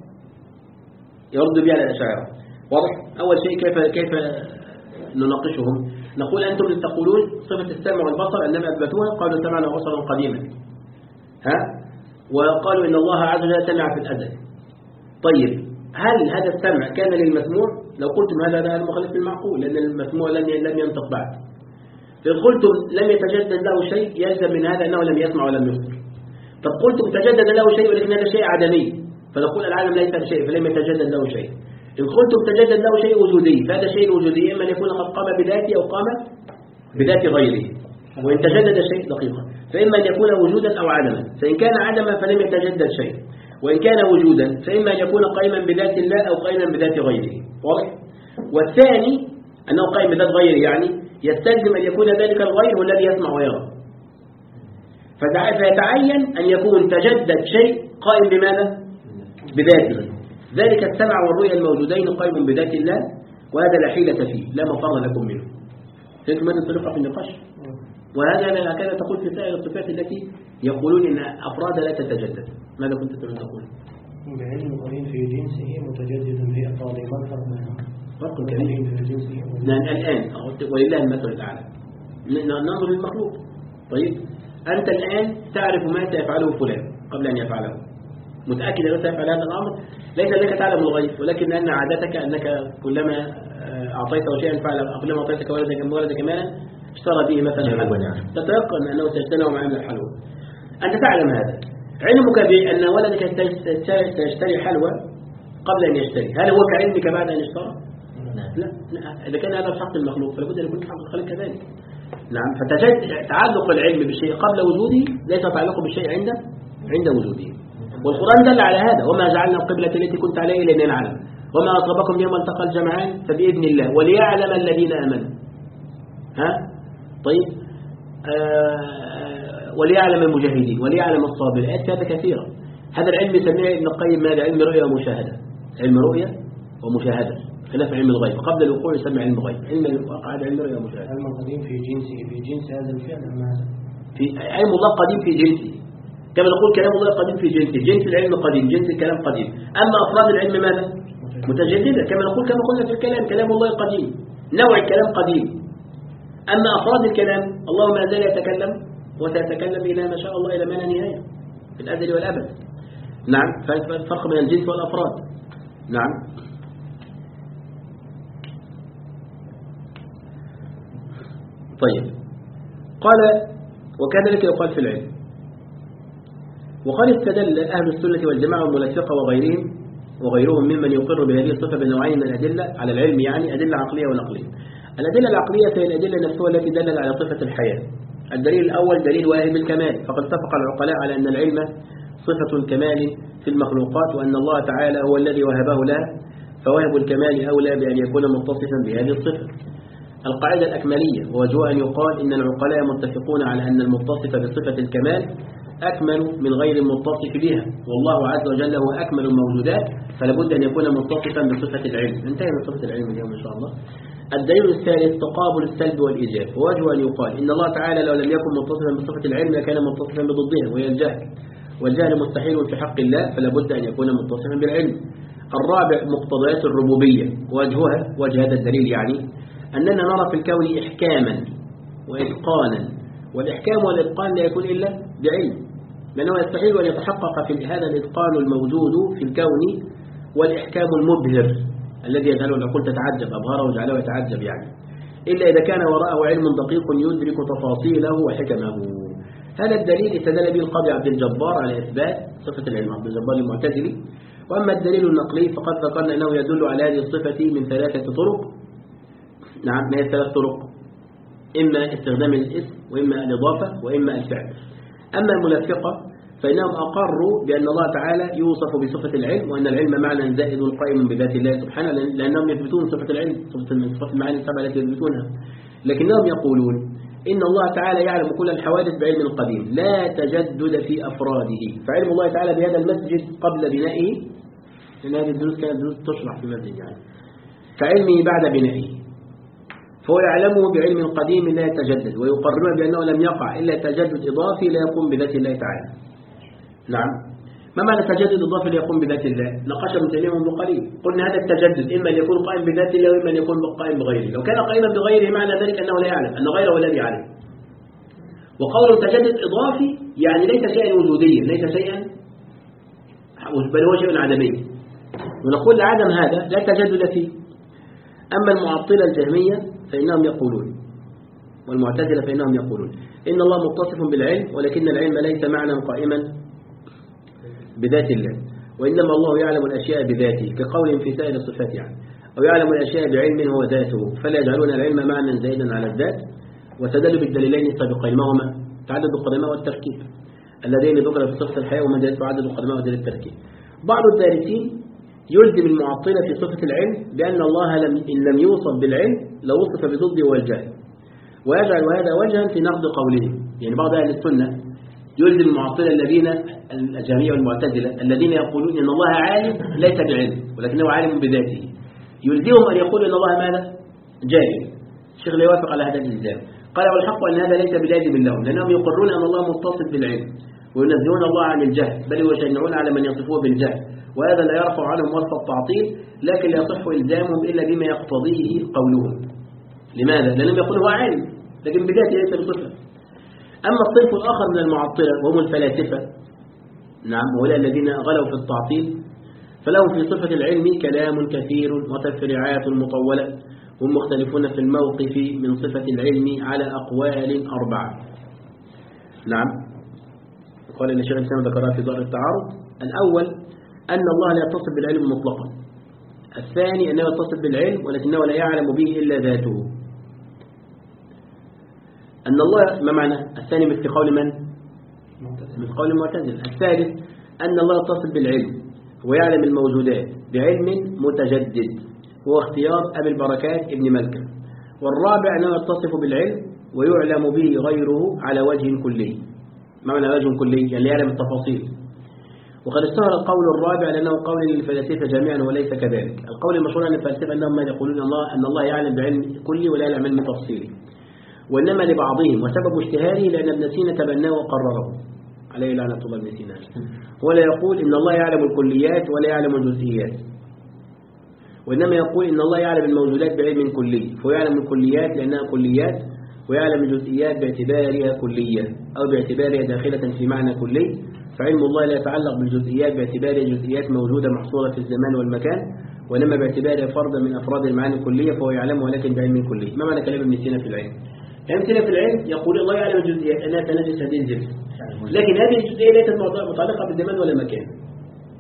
يرد بها الأشاعرة. واضح؟ أول شيء كيف كيف نناقشهم؟ نقول أنتم تقولون صفة السمع والبصر أنما أثبتوها، قالوا سمعنا وبصرا قديما، ها؟ وقالوا إن الله عز وجل سمع في الأزل. طيب هل هذا السمع كان للمسموع؟ لو قلتم هذا هذا مخالف للمعقول، لأن المسموع لم لم ينطق بعد. فإن قلتم لم يتجدد له شيء يلزم من هذا أنه لم يسمع ولم يبصر. طب قلتم تجدد له شيء ولكن هذا شيء عدمي، فنقول العالم ليس بشيء فلم يتجدد له شيء. إن قلتم تجدد له شيء وجودي فهذا شيء وجودي إما أن يكون قد قام بذاته أو قام بذات غيره. وإن تجدد شيء دقيقة فإما أن يكون وجودا أو عدما، فإن كان عدما فلم يتجدد شيء، وإن كان وجودا فإما أن يكون قائما بذات الله أو قائما بذات غيره. واضح؟ والثاني أنه قائم بذات غيره يعني يستلزم أن يكون ذلك الغير هو الذي يسمع ويرى. فيتعين أن يكون تجدد شيء قائم بماذا؟ بذاته. ذلك السمع والرؤيا الموجودين قائم بذات الله، وهذا لا حيلة فيه لا مفر لكم منه. فهمتم ماذا الطريقة في النقاش؟ وهذا هكذا تقول في سائر الصفات التي يقولون إن أفرادها لا تتجدد. ماذا كنت تقول؟ بعلم قرين في جنسه متجدد في أفراده. ما الفرق بينهم؟ فرق كبير في جنسه. لأن الآن ولله المثل الأعلى ننظر للمخلوق. طيب أنت الآن تعرف ما سيفعله فلان قبل أن يفعله، متأكد أنه سيفعل هذا الأمر، ليس أنك تعلم الغيب، ولكن أن عادتك أنك كلما أعطيته شيئا فعل، كلما أعطيتك ولدك ولدك مالا اشترى به مثلا حلوى، تتيقن أنه سيجتنع معه من الحلوى. أنت تعلم هذا، علمك بأن ولدك سيشتري حلوى قبل أن يشتري، هل هو كعلمك بعد أن اشترى؟ لا. لا إذا كان هذا حق المخلوق فلابد أن يكون حق الخالق كذلك. نعم. فتعلق العلم بالشيء قبل وجوده ليس تعلقه بالشيء عند عند وجوده. والقرآن دل على هذا: وما جعلنا القبلة التي كنت عليها إلا لنعلم وما أصابكم يوم التقى الجمعان فبإذن الله وليعلم الذين آمنوا. ها؟ طيب آه وليعلم المجاهدين وليعلم الصابرين. آيات هذا كثيرة. هذا العلم يسميه ابن القيم ماذا؟ علم رؤية ومشاهدة. علم رؤية ومشاهدة خلاف علم الغيب، قبل الوقوع يسمى علم الغيب، علم الواقع هذا علم رؤية ومشاهدة. علم القديم في جنسه في جنس هذا الفعل أم هذا؟ في علم الله قديم في جنسه، كما نقول كلام الله قديم في جنسه، جنس العلم قديم، جنس الكلام قديم. أما أفراد العلم ماذا؟ متجددة، كما نقول كما قلنا في الكلام كلام الله قديم، نوع الكلام قديم. أما أفراد الكلام الله ما زال يتكلم وسيتكلم إلى ما شاء الله إلى ما لا نهاية في الأزل والأبد. نعم. فالفرق بين الجنس والأفراد. نعم. طيب قال وكذلك يقال في العلم. وقال استدل أهل السنة والجماعة والمنافقة وغيرهم وغيرهم ممن يقر بهذه الصفة بنوعين من الأدلة على العلم، يعني أدلة عقلية ونقلية. الأدلة العقلية هي الأدلة نفسها التي دلت على صفة الحياة. الدليل الأول دليل واهب الكمال، فقد اتفق العقلاء على أن العلم صفة الكمال في المخلوقات، وأن الله تعالى هو الذي وهبه لها، فواهب الكمال أولى بأن يكون متصفا بهذه الصفة. القاعدة الأكملية ووجهها أن يقال إن العقلاء متفقون على أن المتصف بصفة الكمال أكمل من غير المتصف بها، والله عز وجل هو أكمل الموجودات، فلا بد أن يكون متصفا بصفة العلم. انتهى من صفة العلم اليوم إن شاء الله. الدليل الثالث تقابل السلب والإيجاب، ووجهه أن يقال إن الله تعالى لو لم يكن متصفا بصفة العلم لكان متصفا بضدها وهي الجهل، والجهل مستحيل في حق الله، فلا بد أن يكون متصفا بالعلم. الرابع مقتضيات الربوبية، ووجهها وجه هذا الدليل يعني أننا نرى في الكون إحكاما وإتقانا، والإحكام والإتقان لا يكون إلا بعلم، لأنه يستحيل أن يتحقق في هذا الإتقان الموجود في الكون والإحكام المبهر الذي يجعله العقول تتعجب، أبهره وجعله يتعجب يعني، إلا إذا كان وراءه علم دقيق يدرك تفاصيله وحكمه. هذا الدليل استدل به القاضي عبد الجبار على إثبات صفة العلم، عبد الجبار المعتزلي. وأما الدليل النقلي فقد ذكرنا أنه يدل على هذه الصفة من ثلاثة طرق. نعم، ما هي ثلاث طرق؟ إما استخدام الاسم، وإما الإضافة، وإما الفعل. أما الملفقة فإنهم أقروا بأن الله تعالى يوصف بصفة العلم، وأن العلم معنى زائد قائم بذات الله سبحانه، لأنهم يثبتون صفة العلم، صفة المعاني السبعة التي يثبتونها. لكنهم يقولون إن الله تعالى يعلم كل الحوادث بعلم القديم لا تجدد في أفراده، فعلم الله تعالى بهذا المسجد قبل بنائه، لأن هذه الدروس كانت دروس تشرح في المسجد يعني، كعلمه بعد بنائه، فهو يعلمه بعلم قديم لا يتجدد، ويقررون بأنه لم يقع إلا تجدد إضافي لا يقوم بذات الله تعالى. نعم، ما معنى تجدد إضافي لا يقوم بذات الله؟ نقش ابن تيمية منذ قليل، قلنا هذا التجدد إما أن يكون قائم بذات الله وإما أن يكون قائم بغيره. لو كان قائما بغيره معنى ذلك أنه لا يعلم، أن غيره الذي يعلم. وقول تجدد إضافي يعني ليس شيئا وجوديا، ليس شيئا، بل هو شيء عدمي، ونقول لعدم هذا لا تجدد فيه. أما المعطلة الجهمية فإنهم يقولون، والمعتزلة فإنهم يقولون إن الله متصف بالعلم، ولكن العلم ليس معنى قائما بذات الله، وإنما الله يعلم الأشياء بذاته، كقول في سائر الصفات يعني، أو يعلم الأشياء بعلم هو ذاته، فلا يجعلون العلم معنى زائدا على الذات. واستدلوا بالدليلين السابقين، ما هما تعدد القدماء والتركيب اللذين ذكر في صفة الحياة، وما دلت تعدد القدماء ودليل التركيب. بعض الدارسين يلزم المعطلة في صفة العلم بأن الله لم إن لم يوصف بالعلم لوصف بضده والجهل، ويجعل هذا وجها في نقد قولهم. يعني بعض أهل السنة يلزم المعطلة الذين الجهمية والمعتزلة الذين يقولون إن الله عالم ليس بعلم ولكنه عالم بذاته، يلزمهم أن يقولوا إن الله ماذا؟ جاهل. الشيخ لا يوافق على هذا الإلزام، قال والحق أن هذا ليس بلازم لهم، لأنهم يقرون أن الله متصف بالعلم وينزهون الله عن الجهل، بل يشنعون على من يصفوه بالجهل، وهذا لا يرفع عنهم وصف التعطيل، لكن لا يصح إلزامهم إلا بما يقتضيه قولهم. لماذا؟ لأنهم يقولوا هو عالم لكن بذاته ليس بصفة. أما الصنف الآخر من المعطلة وهم الفلاسفة، نعم، وهؤلاء الذين غلوا في التعطيل، فلهم في صفة العلم كلام كثير وتفريعات مطولة، هم مختلفون في الموقف من صفة العلم على أقوال أربعة. نعم، قال إن الشيخ الإسلام ذكرها في دار التعارض. الأول أن الله لا يتصف بالعلم مطلقا. الثاني أنه يتصف بالعلم ولكنه لا يعلم به إلا ذاته. أن الله، ما معنى الثاني؟ مثل قول من؟ مثل قول المعتزلة. الثالث أن الله يتصف بالعلم ويعلم الموجودات بعلم متجدد، هو اختيار أبي البركات ابن ملكة. والرابع أنه يتصف بالعلم ويعلم به غيره على وجه كلي. ما معنى وجه كلي؟ يعني يعلم التفاصيل. وقد اشتهر القول الرابع لأنه قول للفلاسفة جميعا وليس كذلك. القول المشهور عن الفلاسفة أنهم ما يقولون الله أن الله يعلم بعلم كلي ولا يعلم علم تفصيلي، وإنما لبعضهم، وسبب اشتهاره لأن ابن سينا تبناه وقرره عليه لعنة الله ابن سينا، ولا يقول إن الله يعلم الكليات ولا يعلم الجزئيات، وإنما يقول إن الله يعلم الموجودات بعلم كلي، فهو يعلم الكليات لأنها كليات، ويعلم الجزئيات باعتبارها كلية أو باعتبارها داخلة في معنى كلي، فعلم الله لا يتعلق بالجزئيات باعتبارها جزئيات موجودة محصورة في الزمان والمكان، وإنما باعتبارها فردا من أفراد المعاني الكلية، فهو يعلمه ولكن بعلم كلي. ما معنى كلام ابن سينا في العلم؟ كلام سينا في العلم يقول الله يعلم الجزئيات أنها تنجس هذه الجزء، لكن هذه الجزئية ليست متعلقة بالزمان ولا مكان،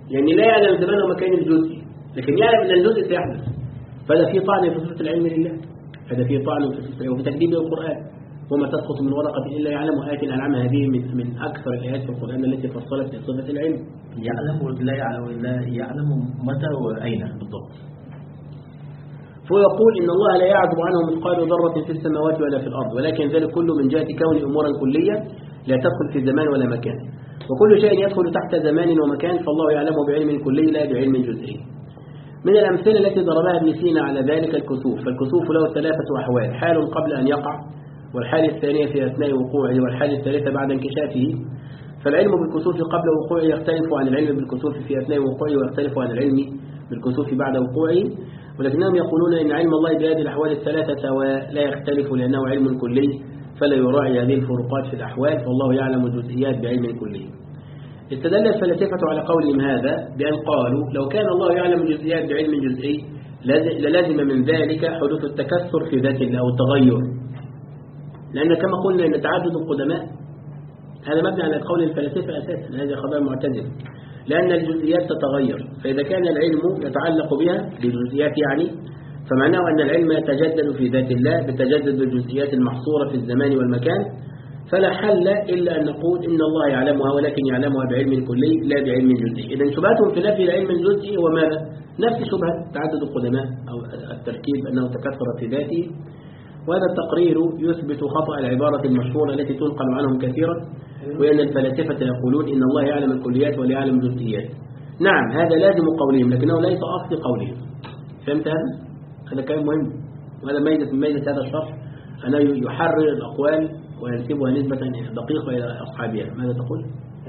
يعني لا يعلم زمان ومكان الجزء، لكن يعلم أن الجزء سيحدث. فهذا فيه طعن في صفة العلم لله، هذا فيه طعن في صفة العلم وفي تكذيب القرآن. وما تسقط من ورقة إلا يعلمها. آية الأنعام هذه من من أكثر الآيات في القرآن التي فصلت في صفة العلم. يعلم لا يعلم لا يعلم متى وأين بالضبط. فهو يقول إن الله لا يعزب عنه مثقال ذرة في السماوات ولا في الأرض، ولكن ذلك كله من جهة كون أمورا كلية لا تدخل في زمان ولا مكان، وكل شيء يدخل تحت زمان ومكان فالله يعلمه بعلم كلي لا بعلم جزئي. من الأمثلة التي ضربها ابن سينا على ذلك الكسوف. فالكسوف له ثلاثة أحوال: حال قبل أن يقع، والحالة الثانية في أثناء وقوعه، والحالة الثالثة بعد انكشافه. فالعلم بالكسوف قبل وقوعه يختلف عن العلم بالكسوف في أثناء وقوعه، ويختلف عن العلم بالكسوف بعد وقوعه. ولكنهم يقولون إن علم الله بهذه الأحوال الثلاثة سواء لا يختلف لأنه علم كلي، فلا يراعي هذه الفروقات في الأحوال، فالله يعلم الجزئيات بعلم كلي. استدل الفلاسفة على قولهم هذا بأن قالوا لو كان الله يعلم الجزئيات بعلم جزئي للازم من ذلك حدوث التكسر في ذات الله أو التغير، لأن كما قلنا أن تعدد القدماء هذا مبني على قول الفلاسفة أساسا، هذه خبر معتزل، لأن الجزئيات تتغير. فإذا كان العلم يتعلق بها بالجزئيات يعني فمعناه أن العلم يتجدد في ذات الله بتجدد الجزئيات المحصورة في الزمان والمكان، فلا حل إلا أن نقول إن الله يعلمها ولكن يعلمها بعلم كلي لا بعلم جزئي. إذن شبهتهم في نفي العلم الجزئي هو ماذا؟ نفس شبهة تعدد القدماء أو التركيب أنه تكثر في ذاته. وهذا التقرير يثبت خطأ العبارة المشهورة التي تنقل عنهم كثيرا، وأن الفلاسفة يقولون إن الله يعلم الكليات ولا يعلم الجزئيات. نعم هذا لازم قولهم لكنه ليس أصل قولهم. فهمت هذا؟ هذا كلام مهم، وهذا ميزة من ميزة هذا الشرح أنه يحرر الأقوال وينسبها نسبة دقيقة إلى أصحابها. ماذا تقول؟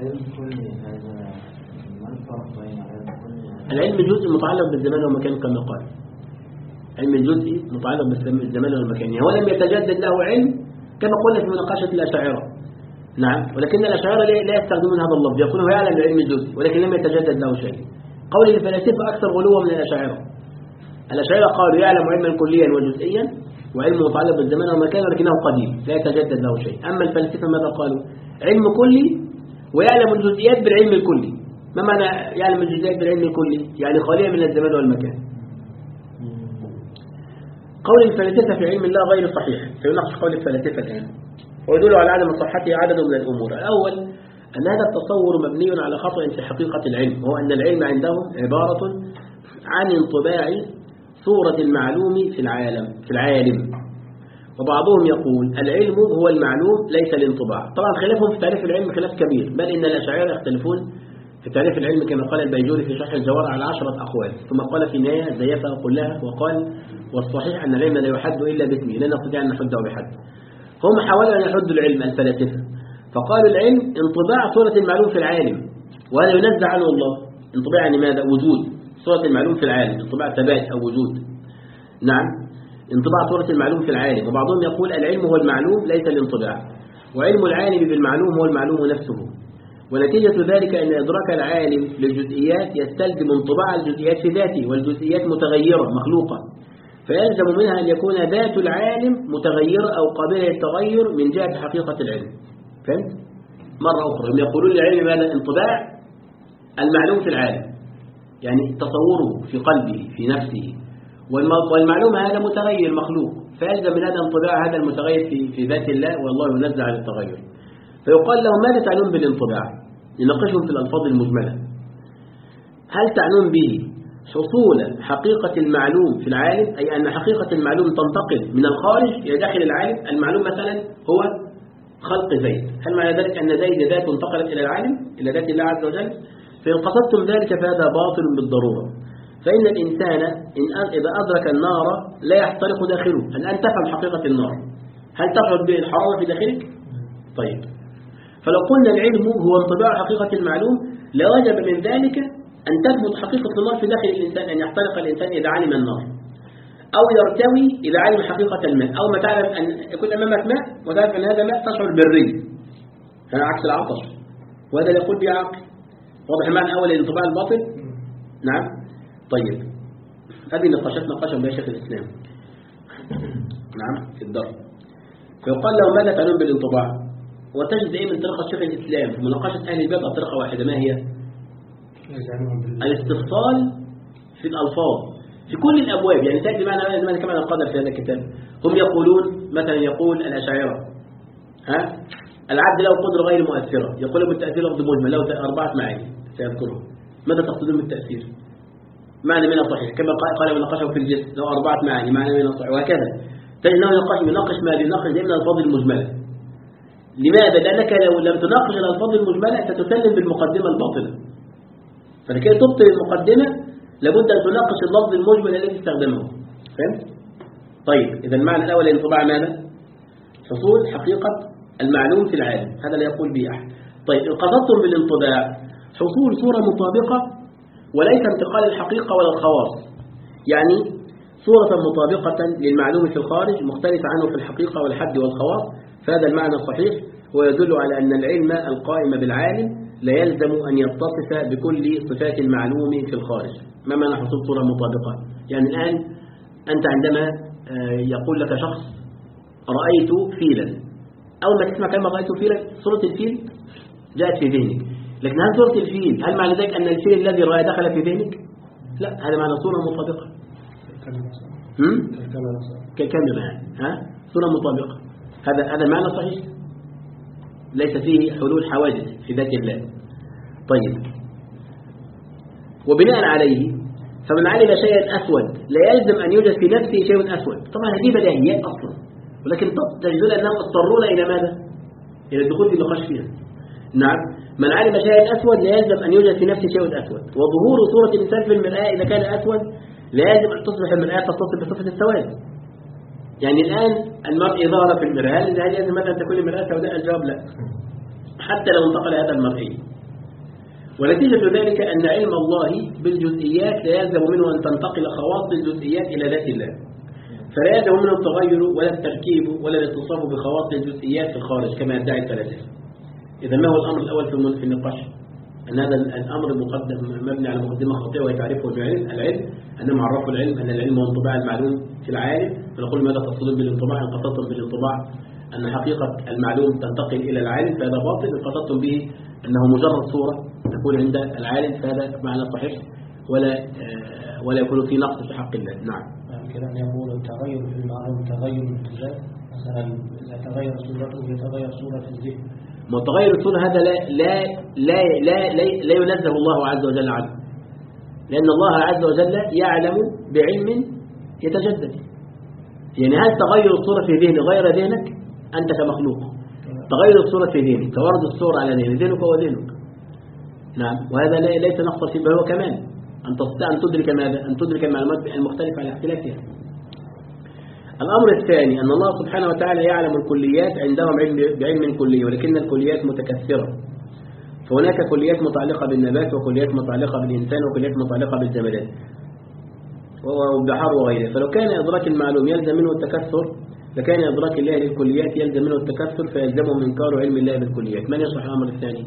العلم الجزئي متعلق بالزمان والمكان كما قال. علم الجزئي متعلق بالزمان والمكان، هو لم يتجدد له علم كما قلنا في مناقشة الأشاعرة. نعم، ولكن الأشاعرة لا يستخدمون هذا اللفظ، يقولون يعلم العلم الجزئي ولكن لم يتجدد له شيء. قول الفلاسفة أكثر غلوا من الأشاعرة. الأشاعرة قالوا يعلم علما كليا وجزئيا وعلم متعلق بالزمان والمكان ولكنه قديم لا يتجدد له شيء. أما الفلاسفة ماذا قالوا؟ علم كلي ويعلم الجزئيات بالعلم الكلي. ما معنى يعلم الجزئيات بالعلم الكلي؟ يعني خالية من الزمان والمكان. قول الفلاسفة في علم الله غير صحيح، سيناقش قول الفلاسفة الآن ويدل على عدم صحته عدد من الأمور. الأول أن هذا التصور مبني على خطأ في حقيقة العلم، هو أن العلم عندهم عبارة عن انطباع صورة المعلوم في العالم في العالم وبعضهم يقول العلم هو المعلوم ليس الانطباع. طبعا خلافهم في تعريف العلم خلاف كبير، بل إن الأشاعرة يختلفون في تعريف العلم كما قال البيجوري في شرح الجوار على عشرة أقوال، ثم قال في النهاية زيفها كلها وقال والصحيح أن العلم لا يحد إلا باسمه لا نستطيع أن نحده بحد. هم حاولوا أن يحدوا العلم الفلاسفة فقالوا العلم انطباع صورة المعلوم في العالم، وهذا ينزع عنه الله. انطباع يعني ماذا؟ وجود صورة المعلوم في العالم، انطباع ثبات أو وجود. نعم، انطباع صورة المعلوم في العالم. وبعضهم يقول العلم هو المعلوم ليس الانطباع، وعلم العالم بالمعلوم هو المعلوم نفسه، ونتيجة ذلك أن إدراك العالم للجزئيات يستلزم انطباع الجزئيات في ذاته، والجزئيات متغيرة مخلوقة، فيلزم منها أن يكون ذات العالم متغيرة أو قابلة للتغير من جهة حقيقة العلم. فهمت؟ مرة أخرى هم يقولون العلم ماذا؟ انطباع المعلوم في العالم، يعني تصوره في قلبه في نفسه، والمعلوم هذا متغير مخلوق، فيلزم من هذا انطباع هذا المتغير في في ذات الله، والله ينزع عن التغير. فيقال لهم ماذا تعنون بالانطباع؟ يناقشهم في الألفاظ المجملة. هل تعنون به حصول حقيقة المعلوم في العالم، أي أن حقيقة المعلوم تنتقل من الخارج إلى داخل العالم؟ المعلوم مثلا هو خلق زيد، هل معنى ذلك أن زيد ذات انتقلت إلى العالم إلى ذات الله عز وجل؟ فإن قصدتم ذلك فهذا باطل بالضرورة، فإن الإنسان إن إذا أدرك النار لا يحترق داخله. الآن تفهم حقيقة النار، هل تشعر بالحرارة في داخلك؟ طيب، فلو قلنا العلم هو انطباع حقيقة المعلوم لوجب من ذلك أن تثبت حقيقة النار في داخل الإنسان، أن يحترق الإنسان إذا علم النار، أو يرتوي إذا علم حقيقة الماء، أو ما تعلم أن يكون أمامك ماء وتعرف أن هذا ماء تشعر بالري، هذا عكس العطش، وهذا يقول به عقل. واضح المعنى الأول الانطباع الباطل؟ نعم. طيب، هذه نقاشات نقاشة بها شيخ الإسلام نعم في الدرس. فيقال له ماذا تعنون بالانطباع؟ وتجد دائما طريقة شيخ الإسلام في مناقشة أهل البدع طريقة واحدة، ما هي؟ الاستفصال في الألفاظ في كل الأبواب، يعني تأتي معنا زمان كما نقدر في هذا الكتاب. هم يقولون مثلا، يقول الأشاعرة ها العبد له قدرة غير مؤثرة، يقول بالتأثير لفظ مجمل له أربعة معاني سيذكرهم. ماذا تقصدون بالتأثير؟ معنى من الصحيح كما قال من نقشه في الجسم له أربعة معاني، معنى من الصحيح، وهكذا. فإنه يناقش يناقش ما يناقش من الألفاظ المجملة. لماذا؟ لأنك لو لم تناقش الألفاظ المجملة ستسلم بالمقدمة الباطلة، فلكي تبطل المقدمة لابد أن تناقش اللفظ المجمل الذي استخدمه. فهمت؟ طيب، إذا المعنى الأول الانطباع ماذا؟ حصول حقيقة المعلوم في العالم، هذا لا يقول به أحد. طيب، إن قصدتم بالانطباع حصول صورة مطابقة وليس انتقال الحقيقة ولا الخواص، يعني صورة مطابقة للمعلوم في الخارج مختلفة عنه في الحقيقة والحد والخواص، فهذا المعنى الصحيح، ويدل على أن العلم القائم بالعالم لا يلزم أن يتصف بكل صفات المعلوم في الخارج. ما معنى حصول صورة مطابقة؟ يعني الآن أنت عندما يقول لك شخص رأيت فيلا، أول ما تسمع كلمة رأيت فيلا صورة الفيل جاءت في ذهنك، لكن هل صورة الفيل هل معنى ذلك أن الفيل الذي رأى دخل في ذهنك؟ لا، هذا معنى صورة مطابقة. كالكاميرا يعني ها صورة مطابقة، هذا هذا معنى صحيح، ليس فيه حلول حواجز في ذات الله. طيب، وبناء عليه فمن علم شيئا أسود لا يلزم أن يوجد في نفسه شيء أسود. طبعا هذه بديهيات أصلا، ولكن تجدون أنهم اضطرون إلى ماذا؟ إلى الدخول في النقاش فيها. نعم، من علم شيئا أسود لا يلزم أن يوجد في نفسه شيء أسود، وظهور صورة الإنسان في المرآة إذا كان أسود لا يلزم أن تصبح المرآة تتصف بصفة السواد. يعني الآن المرء ظهر في المرآة، إذا هل يلزم أن تكون المرآة سوداء؟ الجواب لا، حتى لو انتقل هذا المرئي. ونتيجة ذلك أن علم الله بالجزئيات لا يلزم منه أن تنتقل خواص الجزئيات إلى ذات الله، فلا يلزم منه التغير ولا التركيب ولا الاتصاف بخواص الجزئيات في الخارج كما يدعي الفلاسفة. إذا ما هو الأمر الأول في النقاش؟ أن هذا الأمر مقدم مبني على مقدمة خاطئة ويتعرفه العلم العلم أنهم عرفوا العلم أن العلم هو انطباع المعلوم في العالم، فنقول ماذا تقصدون بالانطباع؟ إن قصدتم بالانطباع أن حقيقة المعلوم تنتقل إلى العالم فهذا باطل، إن قصدتم به أنه مجرد صورة تكون عند العالم فهذا معنى صحيح، ولا ولا يكون في نقص في حق الله. نعم. كده أن يقول التغير في المعلوم تغير الاتجاه، مثلا إذا تغير صورته يتغير صورة الذهن. ما تغير الصورة هذا لا لا لا لا لا, لا ينزه الله عز وجل عنه، لأن الله عز وجل يعلم بعلم يتجدد. يعني هل تغير الصورة في ذهن غير ذهنك؟ أنت كمخلوق تغير الصورة في ذهنك، تورد الصورة على ذهنك، ذهنك هو ذهنك. نعم، وهذا ليس نقص فيه، بل هو كمان أن تستطيع أن تدرك ماذا؟ أن تدرك المعلومات المختلفة على اختلافها. الأمر الثاني أن الله سبحانه وتعالى يعلم الكليات، عندهم علم بعلم كلي، ولكن الكليات متكثرة، فهناك كليات متعلقة بالنبات وكليات متعلقة بالإنسان وكليات متعلقة بالجمادات والبحار وغيره. فلو كان إدراك المعلوم يلزم منه التكثر لكان إدراك الله للكليات يلزم منه التكثر، فيلزمه منكار علم الله بالكليات. من يشرح الأمر الثاني؟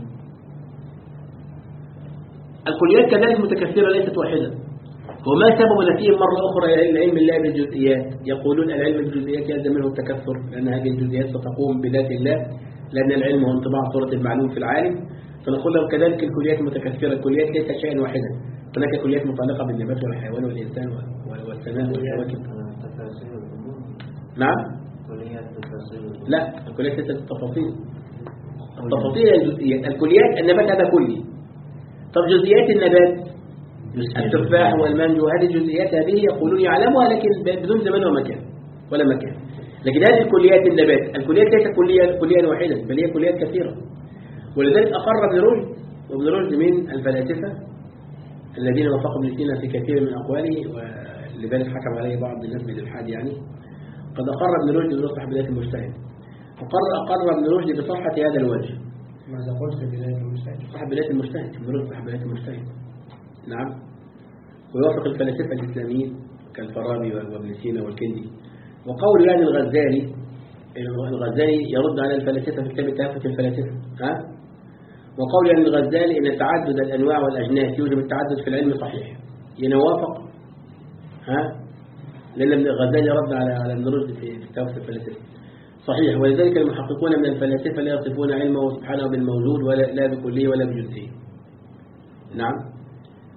الكليات كذلك متكثرة ليست واحدة. وما سبب نفيهم مرة أخرى إلى علم الله بالجزئيات؟ يقولون العلم بالجزئيات يلزم منه التكثر، لأن هذه الجزئيات ستقوم بذات الله، لأن العلم هو انطباع صورة المعلوم في العالم. فنقول له كذلك الكليات متكثرة، الكليات ليست شيئا واحدا، هناك كليات متعلقة بالنبات والحيوان والإنسان والسماء والكواكب. نعم؟ لا، الكليات ليست التفاصيل، التفاصيل هي الجزئيات. الكليات النبات هذا كلي. طب جزئيات النبات التفاح والمانجو، هذه الجزئيات هذه يقولون يعلمها لكن بدون زمان ومكان ولا مكان. لكن هذه الكليات النبات، الكليات ليست كلية كليا واحدا بل هي كليات كثيرة. ولذلك أقر ابن رشد، وابن رشد من الفلاسفة الذين وافقوا ابن سينا في كثير من أقواله، ولذلك حكم عليه بعض الناس بالإلحاد. يعني قد أقر ابن رشد بصحة بداية المجتهد، وقر أقر ابن رشد بصحة هذا الوجه. ماذا قلت في بداية المجتهد؟ صحة بداية المجتهد، ابن رشد صحة بداية المجتهد. نعم. ويوافق الفلاسفة الإسلاميين كالفارابي وابن سينا والكندي. وقول يعني الغزالي الغزالي يرد على الفلاسفة في كتاب تهافت الفلاسفة. ها؟ وقول يعني الغزالي إن تعدد الأنواع والأجناس يوجب التعدد في العلم صحيح. ينوافق. ها؟ لأن ابن الغزالي رد على على ابن رشد في تهافت الفلاسفة. صحيح. ولذلك المحققون من الفلاسفة لا يصفون علمه سبحانه بالموجود ولا لا بكليه ولا بجزئيه. نعم.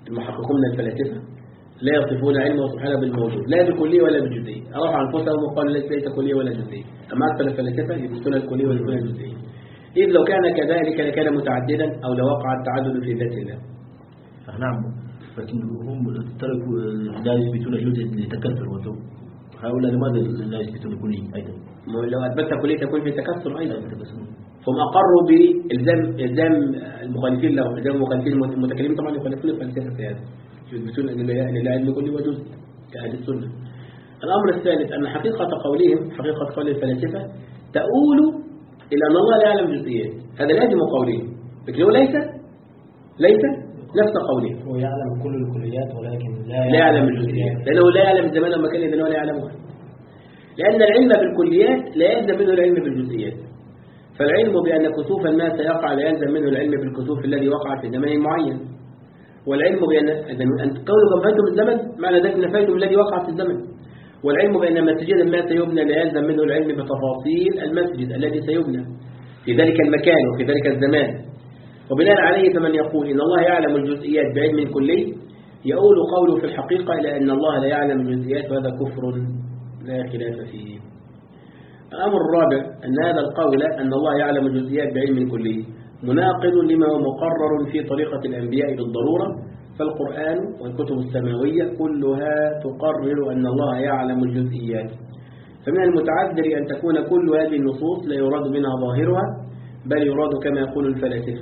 المحققون من الفلاسفة لا يصفون علمه سبحانه بالموجود لا بالكلية ولا بالجزئية، رفع أنفسهم وقالوا ليس كلية ولا جزئية، أما أكثر الفلاسفة يثبتون الكلية ويثبتون الجزئية، إذ لو كان كذلك لكان متعددا أو لوقع التعدد في ذات الله. نعم، لكن هم تركوا لا يثبتون جزء لتكثر وتو هؤلاء لماذا لا يثبتون كلية أيضا؟ لو أثبتت كلية تكون في تكثر أيضا. فهم أقروا بإلزام إلزام المخالفين له، إلزام المخالفين المتكلمين طبعا يخالفون الفلسفة في هذا، يثبتون أن لا علم كلي وجزء كأهل السنة. الأمر الثالث أن حقيقة قولهم حقيقة قول الفلاسفة تؤول إلى أن الله لا يعلم جزئيات، هذا لازم قولهم، لكن هو ليس ليس نفس قولهم. هو يعلم كل الكليات ولكن لا, لا يعلم الجزئيات، لأنه لا يعلم الزمان والمكان إذا هو لا يعلمها، لأن العلم بالكليات لا يلزم منه العلم بالجزئيات. فالعلم بأن كسوف الناس يقع لا يلزم منه العلم بالكسوف الذي وقع في زمان معين. والعلم بأن أن كونكم فاتم الزمن معنى ذلك نفيتم الذي وقع في الزمن. والعلم بأن مسجدا ما سيبنى لا يلزم منه العلم بتفاصيل المسجد الذي سيبنى في ذلك المكان وفي ذلك الزمان. وبناء عليه فمن يقول إن الله يعلم الجزئيات بعلم كلي يقول قوله في الحقيقة إلى أن الله لا يعلم الجزئيات، وهذا كفر لا خلاف فيه. الأمر الرابع أن هذا القول أن الله يعلم الجزئيات بعلم كلي مناقض لما هو مقرر في طريقة الأنبياء بالضرورة، فالقرآن والكتب السماوية كلها تقرر أن الله يعلم الجزئيات. فمن المتعذر أن تكون كل هذه النصوص لا يراد منها ظاهرها بل يراد كما يقول الفلاسفة،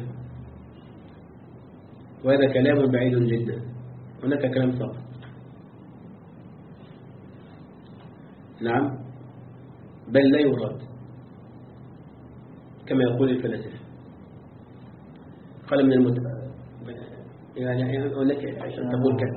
وهذا كلام بعيد جدا. هناك كلام صعب. نعم، بل لا يراد كما يقول الفلاسفة. قال من المت... يعني أقول لك عشان تقول كذا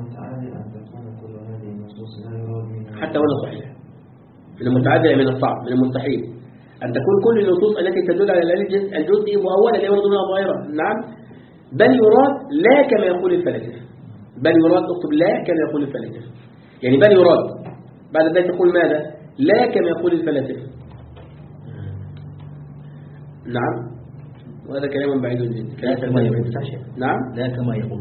حتى ولا صحيح. من المتعذر من الصعب من المستحيل أن تكون كل النصوص التي تدل على الجزء مؤولا لا يراد منها ظاهرا. نعم، بل يراد لا كما يقول الفلاسفة، بل يراد اكتب لا كما يقول الفلاسفة، يعني بل يراد بعد ذلك تقول ماذا؟ لا كما يقول الفلاسفة. نعم، وهذا كلام بعيد جدا. لا كما يقول. نعم، لا كما يقول،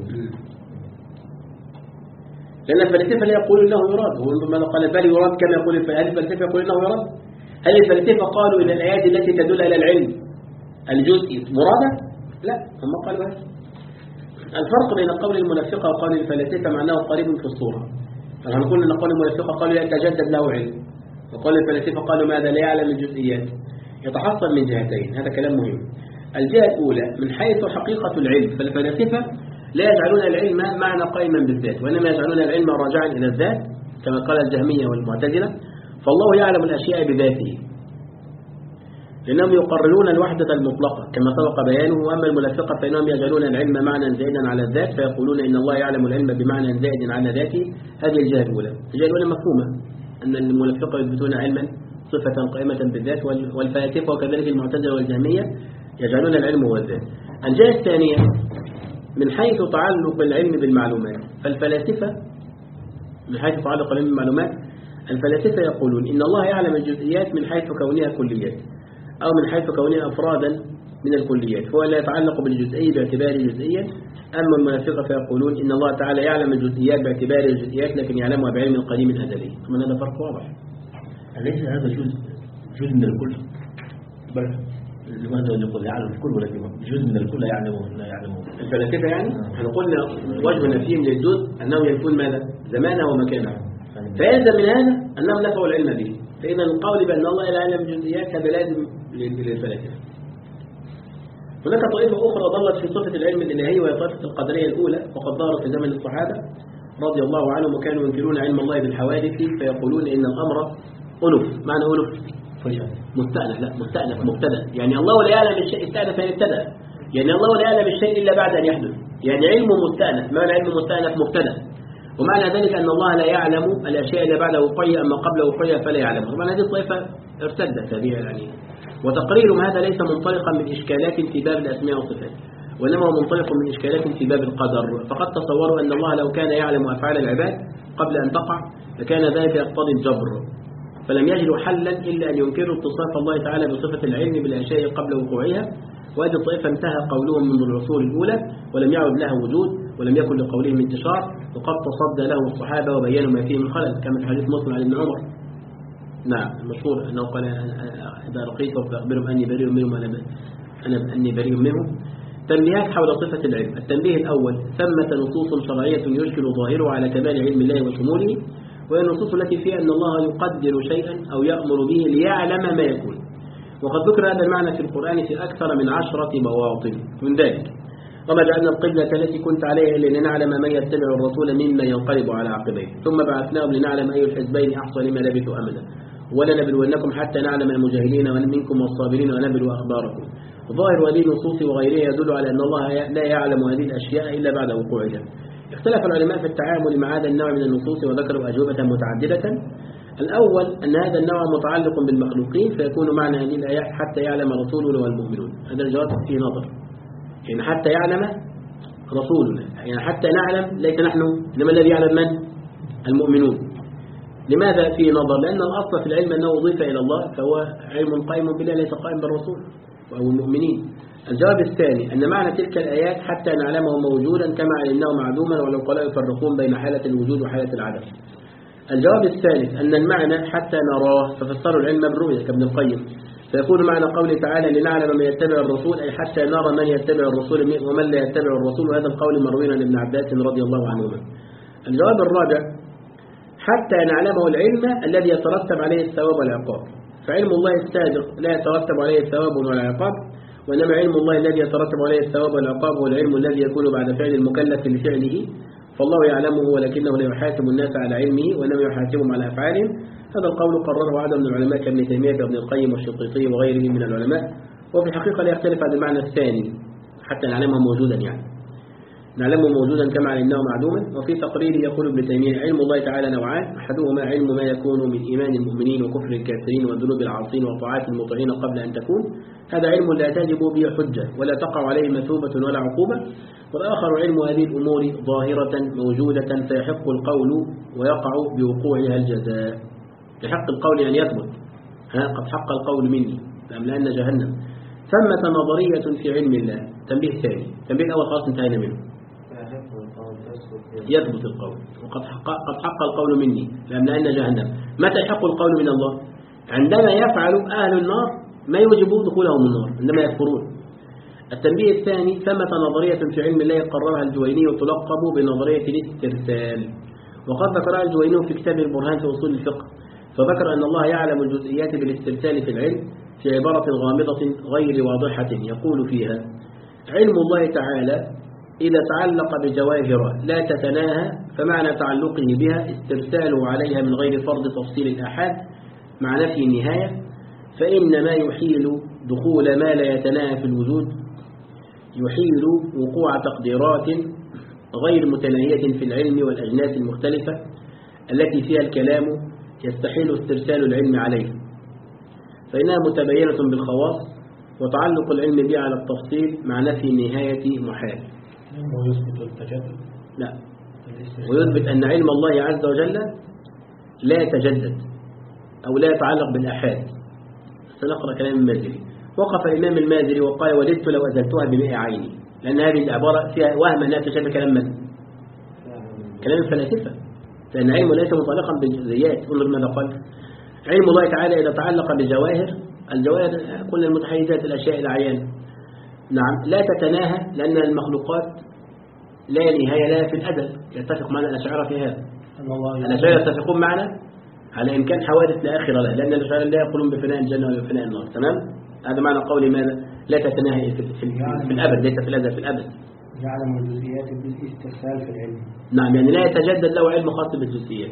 لأن الفلاسفة لا يقول إنه يراد. وماذا قال بل يراد كما يقول الفلاسفة؟ هل الفلاسفة يقول إنه يراد؟ هل الفلاسفة قالوا إن الآيات التي تدل على العلم الجزئي مرادة؟ لا، هم قالوا هذا. الفرق بين قول المنافقة وقول الفلاسفة معناه قريب في الصورة. فنحن نقول أن قول المنافقة قالوا لا يتجدد له علم، وقول الفلاسفة قالوا ماذا؟ لا يعلم الجزئيات. يتحصل من جهتين، هذا كلام مهم. الجهة الأولى من حيث حقيقة العلم، فالفلاسفة لا يجعلون العلم معنى قائما بالذات، وإنما يجعلون العلم راجعا إلى الذات كما قال الجهمية والمعتزلة. فالله يعلم الأشياء بذاته، لأنهم يقررون الوحدة المطلقة كما سبق بيانه. وأما المنافقة فإنهم يجعلون العلم معنى زائدا على الذات، فيقولون إن الله يعلم العلم بمعنى زائد على ذاته. هذه الجهة الأولى. الجهة الأولى مفهومة، أن المنافقة يثبتون علما صفة قائمة بالذات، والفلاسفة وكذلك المعتزلة والجهمية يجعلون العلم هو الذات. الجهة الثانية من حيث تعلق العلم بالمعلومات، فالفلاسفة من حيث تعلق العلم بالمعلومات الفلاسفة يقولون إن الله يعلم الجزئيات من حيث كونها كليات، أو من حيث كونها أفرادا من الكليات، فهو لا يتعلق بالجزئي باعتباره جزئيا. أما المنافقة فيقولون إن الله تعالى يعلم الجزئيات باعتباره الجزئيات لكن يعلمها بعلم قديم أزلي. ثم هذا فرق واضح. أليس هذا جزء جزء من الكل؟ بل لماذا نقول يعلم الكل ولكن جزء من الكل لا يعلمه لا يعلمه الفلاسفة؟ يعني احنا قلنا وجه نفيهم للجزء أنه يكون ماذا؟ زمانه ومكانه، فيلزم من هذا أنهم نفوا العلم به. فإذا القول بأن الله لا يعلم الجزئيات هذا لازم للفلاسفة. هناك طائفة أخرى ضلت في صفة العلم الإلهي، وهي طائفة القدرية الأولى، وقد ظهرت في زمن الصحابة رضي الله عنهم، وكانوا ينكرون علم الله بالحوادث، فيقولون إن الأمر ألف. معنى ألف مستأنف، لا مستأنف مبتدأ، يعني الله لا يعلم الشيء استأنف يعني ابتدأ، يعني الله لا يعلم الشيء إلا بعد أن يحدث، يعني علم مستأنف. معنى علم مستأنف مبتدأ، ومعنى ذلك أن الله لا يعلم الأشياء إلا بعد وقوعها، أما قبل وقوعها فلا يعلمها. طبعا هذه الطائفة ارتدت هذه يعني. وتقريرهم هذا ليس منطلقا من إشكالات في باب الأسماء والصفات، وإنما هو منطلق من إشكالات في باب القدر. فقد تصوروا أن الله لو كان يعلم أفعال العباد قبل أن تقع لكان ذلك يقتضي الجبر، فلم يجدوا حلا إلا أن ينكروا اتصاف الله تعالى بصفة العلم بالأشياء قبل وقوعها. وهذه الطائفة انتهى قولهم منذ العصور الأولى ولم يعد لها وجود، ولم يكن لقولهم انتشار، وقد تصدى لهم الصحابة وبينوا ما فيه من خلل، كما في حديث مسلم عن ابن عمر. نعم المشهور أنه قال إذا لقيتهم فأخبرهم أني بريء منهم وأنا أنا أني بريء منهم. تنبيهات حول صفة العلم. التنبيه الأول: ثمة نصوص شرعية يشكل ظاهرها على كمال علم الله وشموله، وهي النصوص التي فيها أن الله يقدر شيئا أو يأمر به ليعلم ما يكون، وقد ذكر هذا المعنى في القرآن في أكثر من عشرة مواطن. من ذلك: وما جعلنا القبلة التي كنت عليها إلا لنعلم من يتبع الرسول ممن ينقلب على عقبيه، ثم بعثناهم لنعلم أي الحزبين أحصى لما لبثوا أمدا، ولنبلونكم حتى نعلم المجاهدين منكم والصابرين ونبلو أخباركم. ظاهر هذه النصوص وغيرها يدل على أن الله لا يعلم هذه الأشياء إلا بعد وقوعها. اختلف العلماء في التعامل مع هذا النوع من النصوص وذكروا أجوبة متعددة. الأول أن هذا النوع متعلق بالمخلوقين، فيكون معنى هذه الآيات حتى يعلم رسولنا والمؤمنون. هذا الجواب فيه نظر، يعني حتى يعلم رسولنا، يعني حتى نعلم ليس نحن، إنما الذي يعلم من؟ المؤمنون. لماذا فيه نظر؟ لأن الأصل في العلم أنه أضيف إلى الله، فهو علم قائم بالله ليس قائم بالرسول أو المؤمنين. الجواب الثاني أن معنى تلك الآيات حتى نعلمه موجودا كما علمناه معدوما، ولو قالوا يفرقون بين حالة الوجود وحالة العدم. الجواب الثالث أن المعنى حتى نراه، ففسروا العلم بالرؤية كابن القيم، فيكون معنى قوله تعالى لنعلم من يتبع الرسول أي حتى نرى من يتبع الرسول ومن لا يتبع الرسول، وهذا القول مروي عن ابن عباس رضي الله عنهما. الجواب الرابع حتى نعلمه العلم الذي يترتب عليه الثواب والعقاب، فعلم الله السابق لا يترتب عليه الثواب ولا العقاب، وإنما علم الله الذي يترتب عليه الثواب والعقاب هو العلم الذي يكون بعد فعل المكلف لفعله، فالله يعلمه ولكنه لا يحاسب الناس على علمه وإنما يحاسبهم على أفعالهم. هذا القول قرره عدد من العلماء كابن تيمية وابن القيم والشنقيطي وغيرهم من العلماء، وفي الحقيقة لا يختلف عن المعنى الثاني حتى نعلمه موجودا، يعني نعلمه موجودا كما علمناه معدوما. وفي تقريره يقول ابن تيمية علم الله تعالى نوعان: أحدهما علم ما يكون من إيمان المؤمنين وكفر الكافرين وذنوب العاصين وطاعات المطيعين قبل أن تكون، هذا علم لا تجب به حجة ولا تقع عليه مثوبة ولا عقوبة. والآخر علم هذه الأمور ظاهرة موجودة فيحق القول ويقع بوقوعها الجزاء. يحق القول يعني يثبت، ها قد حق القول مني لأملأن جهنم. ثمة نظرية في علم الله. تنبيه ثاني، تنبيه الأول خلاص انتهينا منه، يثبت القول وقد حق, قد حق القول مني لأملأن جهنم. متى يحق القول من الله؟ عندما يفعل أهل النار ما يوجب دخولهم النار، عندما يكفرون. التنبيه الثاني ثمة نظرية في علم الله قررها الجويني وتلقب بنظرية الاسترسال، وقد ذكرها الجويني في كتابه البرهان في أصول الفقه، فذكر أن الله يعلم الجزئيات بالاسترسال في العلم في عبارة غامضة غير واضحة يقول فيها: علم الله تعالى إذا تعلق بجواهر لا تتناهى، فمعنى تعلقه بها استرساله عليها من غير فرض تفصيل الأحاد مع نفي النهاية، فإن ما يحيل دخول ما لا يتناهى في الوجود يحيل وقوع تقديرات غير متناهية في العلم والأجناس المختلفة التي فيها الكلام يستحيل استرسال العلم عليه، فإنها متبينة بالخواص، وتعلق العلم بها على التفصيل مع نفي النهاية محال. ويثبت التجدد؟ لا، ويثبت أن علم الله عز وجل لا يتجدد أو لا يتعلق بالأحاد. سنقرأ كلام المازري. وقف الإمام المازري وقال: وددت لو أزلتها بمئة عيني، لأن هذه العبارة فيها وهم أنها تشبه كلام من؟ كلام الفلاسفة، لأن علم ليس متعلقا بالجزئيات. انظر ماذا قال: علم الله تعالى إذا تعلق بجواهر، الجواهر كل المتحيزات الأشياء الأعيان، نعم، لا تتناهى، لأن المخلوقات لا نهاية لها في الأزل. يتفق معنا الأشاعرة في هذا. الأشاعرة يتفقون معنا على إمكان حوادث لا آخر لها، لأن الأشاعرة لا يقولون بفناء الجنة ولا بفناء النار. تمام؟ هذا معنى قولي ماذا؟ لا تتناهي في, في, في الأبد، ليس في الأزل، في الأبد. يعلم الجزئيات بالاسترسال في العلم. نعم، يعني لا يتجدد له علم خاص بالجزئيات.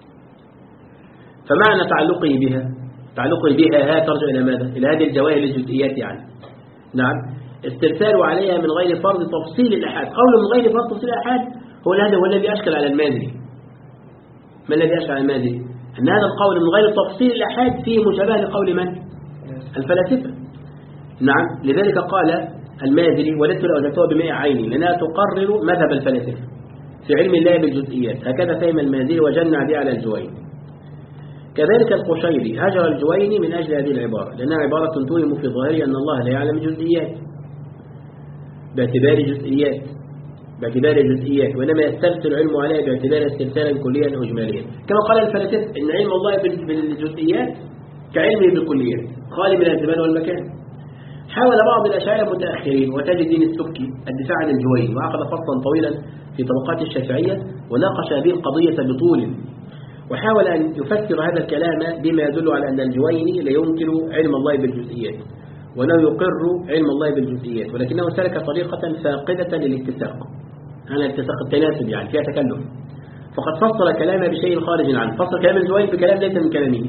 فمعنى تعلقه بها، تعلقه بها ها ترجع إلى ماذا؟ إلى هذه الجواهر الجزئيات يعني. نعم، استرسال عليها من غير فرض تفصيل الأحاد. قول من غير فرض تفصيل الأحاد هو هذا هو الذي أشكل على المازري. ما الذي أشكل على المازري؟ أن هذا القول من غير تفصيل الأحاد فيه مشابه لقول من؟ الفلاسفة. نعم، لذلك قال المازري: وددت لو أزلتها بمئة عيني، لأنها تقرر مذهب الفلاسفة في علم الله بالجزئيات. هكذا فهم المازري وجنع به على الجويني. كذلك القشيري هجر الجويني من أجل هذه العبارة، لأنها عبارة توهم في ظاهرها أن الله لا يعلم الجزئيات باعتبار جزئيات، باعتبار الجزئيات، وإنما يسترسل العلم عليها باعتبار استرسالا كليا أو إجماليا، كما قال الفلاسفة إن علم الله بالجزئيات كعلمه بالكليات خالي من الزمان والمكان. حاول بعض الأشاعرة المتأخرين وتاج الدين السبكي الدفاع عن الجويني، وعقد فصلا طويلا في طبقات الشافعية وناقش هذه القضية بطول، وحاول أن يفسر هذا الكلام بما يدل على أن الجويني لا ينكر علم الله بالجزئيات وأنه يقر علم الله بالجزئيات، ولكنه سلك طريقة فاقدة للاتساق، أنا الاتساق التناسب يعني فيها تكلف، فقد فصل كلامه بشيء خارج عنه، فصل كلام الجويني بكلام ليس من كلامه.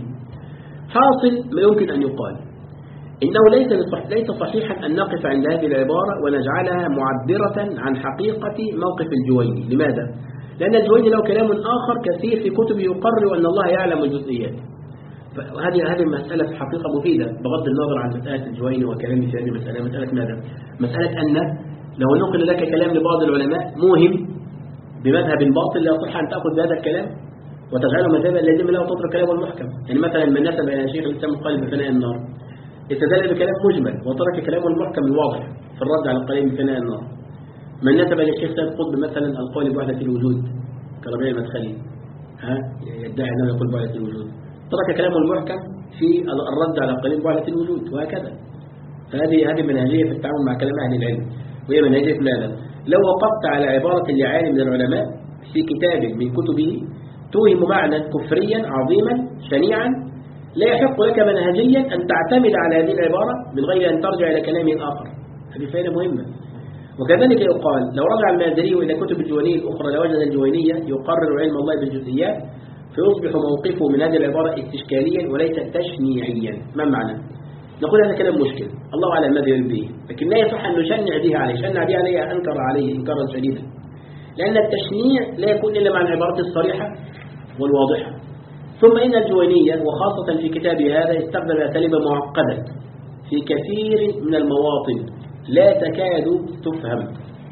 حاصل ما يمكن أن يقال إنه ليس ليس صحيحا أن نقف عند هذه العبارة ونجعلها معبرة عن حقيقة موقف الجويني. لماذا؟ لأن الجويني له كلام آخر كثير في كتبه يقرر أن الله يعلم الجزئيات. فهذه هذه المسألة في الحقيقة مفيدة بغض النظر عن مسألة الجويني وكلامه في هذه المسألة. مسألة ماذا؟ مسألة أن لو نقل لك كلام لبعض العلماء موهم بمذهب باطل لا يصح أن تأخذ بهذا الكلام وتجعله مذهبا لازم له تترك كلامه المحكم. يعني مثلا من نسب إلى شيخ الإسلام القائل بفناء النار استدل بكلام مجمل وترك كلامه المحكم الواضح في الرد على القائل بفناء النار. من نسب إلى الشيخ سيد قطب مثلا القول بوحدة الوجود كربيع المدخلي ها يدعي أنه يقول بوحدة الوجود، ترك كلامه المحكم في الرد على قائل بوحدة الوجود، وهكذا. فهذه هذه منهجية في التعامل مع كلام أهل العلم، وهي منهجية ماذا؟ لو وقفت على عبارة لعالم من العلماء في كتاب من كتبه توهم معنى كفريا عظيما شنيعا، لا يحق لك منهجيا أن تعتمد على هذه العبارة من غير أن ترجع إلى كلام آخر. هذه فائدة مهمة. وكذلك يقال لو رجع المازري إلى كتب الجوينية الأخرى لوجد الجوينية يقرر علم الله بالجزئيات، فيصبح موقفه من هذه العبارة استشكاليا وليس تشنيعيا. ما معنى؟ نقول هذا كلام مشكل، الله أعلم ماذا يريد به، لكن لا يصح أن نشنع به عليه، شنع به عليه أنكر عليه إنكارا شديدا، لأن التشنيع لا يكون إلا مع العبارات الصريحة والواضحة. ثم إن الجوينية وخاصة في كتابه هذا استخدم أساليب معقدة في كثير من المواطن لا تكاد تفهم،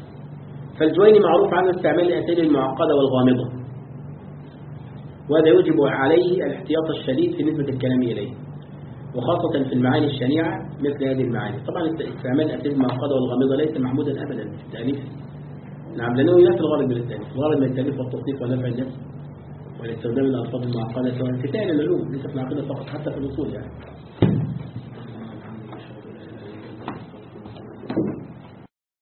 فالجويني معروف عنه استعمال الأساليب المعقدة والغامضة، وهذا يجب عليه الاحتياط الشديد في نسبة الكلام إليه، وخاصة في المعاني الشنيعة مثل هذه المعاني. طبعا استعمال الأساليب المعقدة والغامضة ليس محمودا أبدا في التأليف، نعم، لأنه ينافي الغرض من التأليف، الغرض من التأليف والتصنيف ونفع النفس والاستخدام الألفاظ المعقدة سواء في سائر العلوم ليس في العقيدة فقط، حتى في الأصول يعني.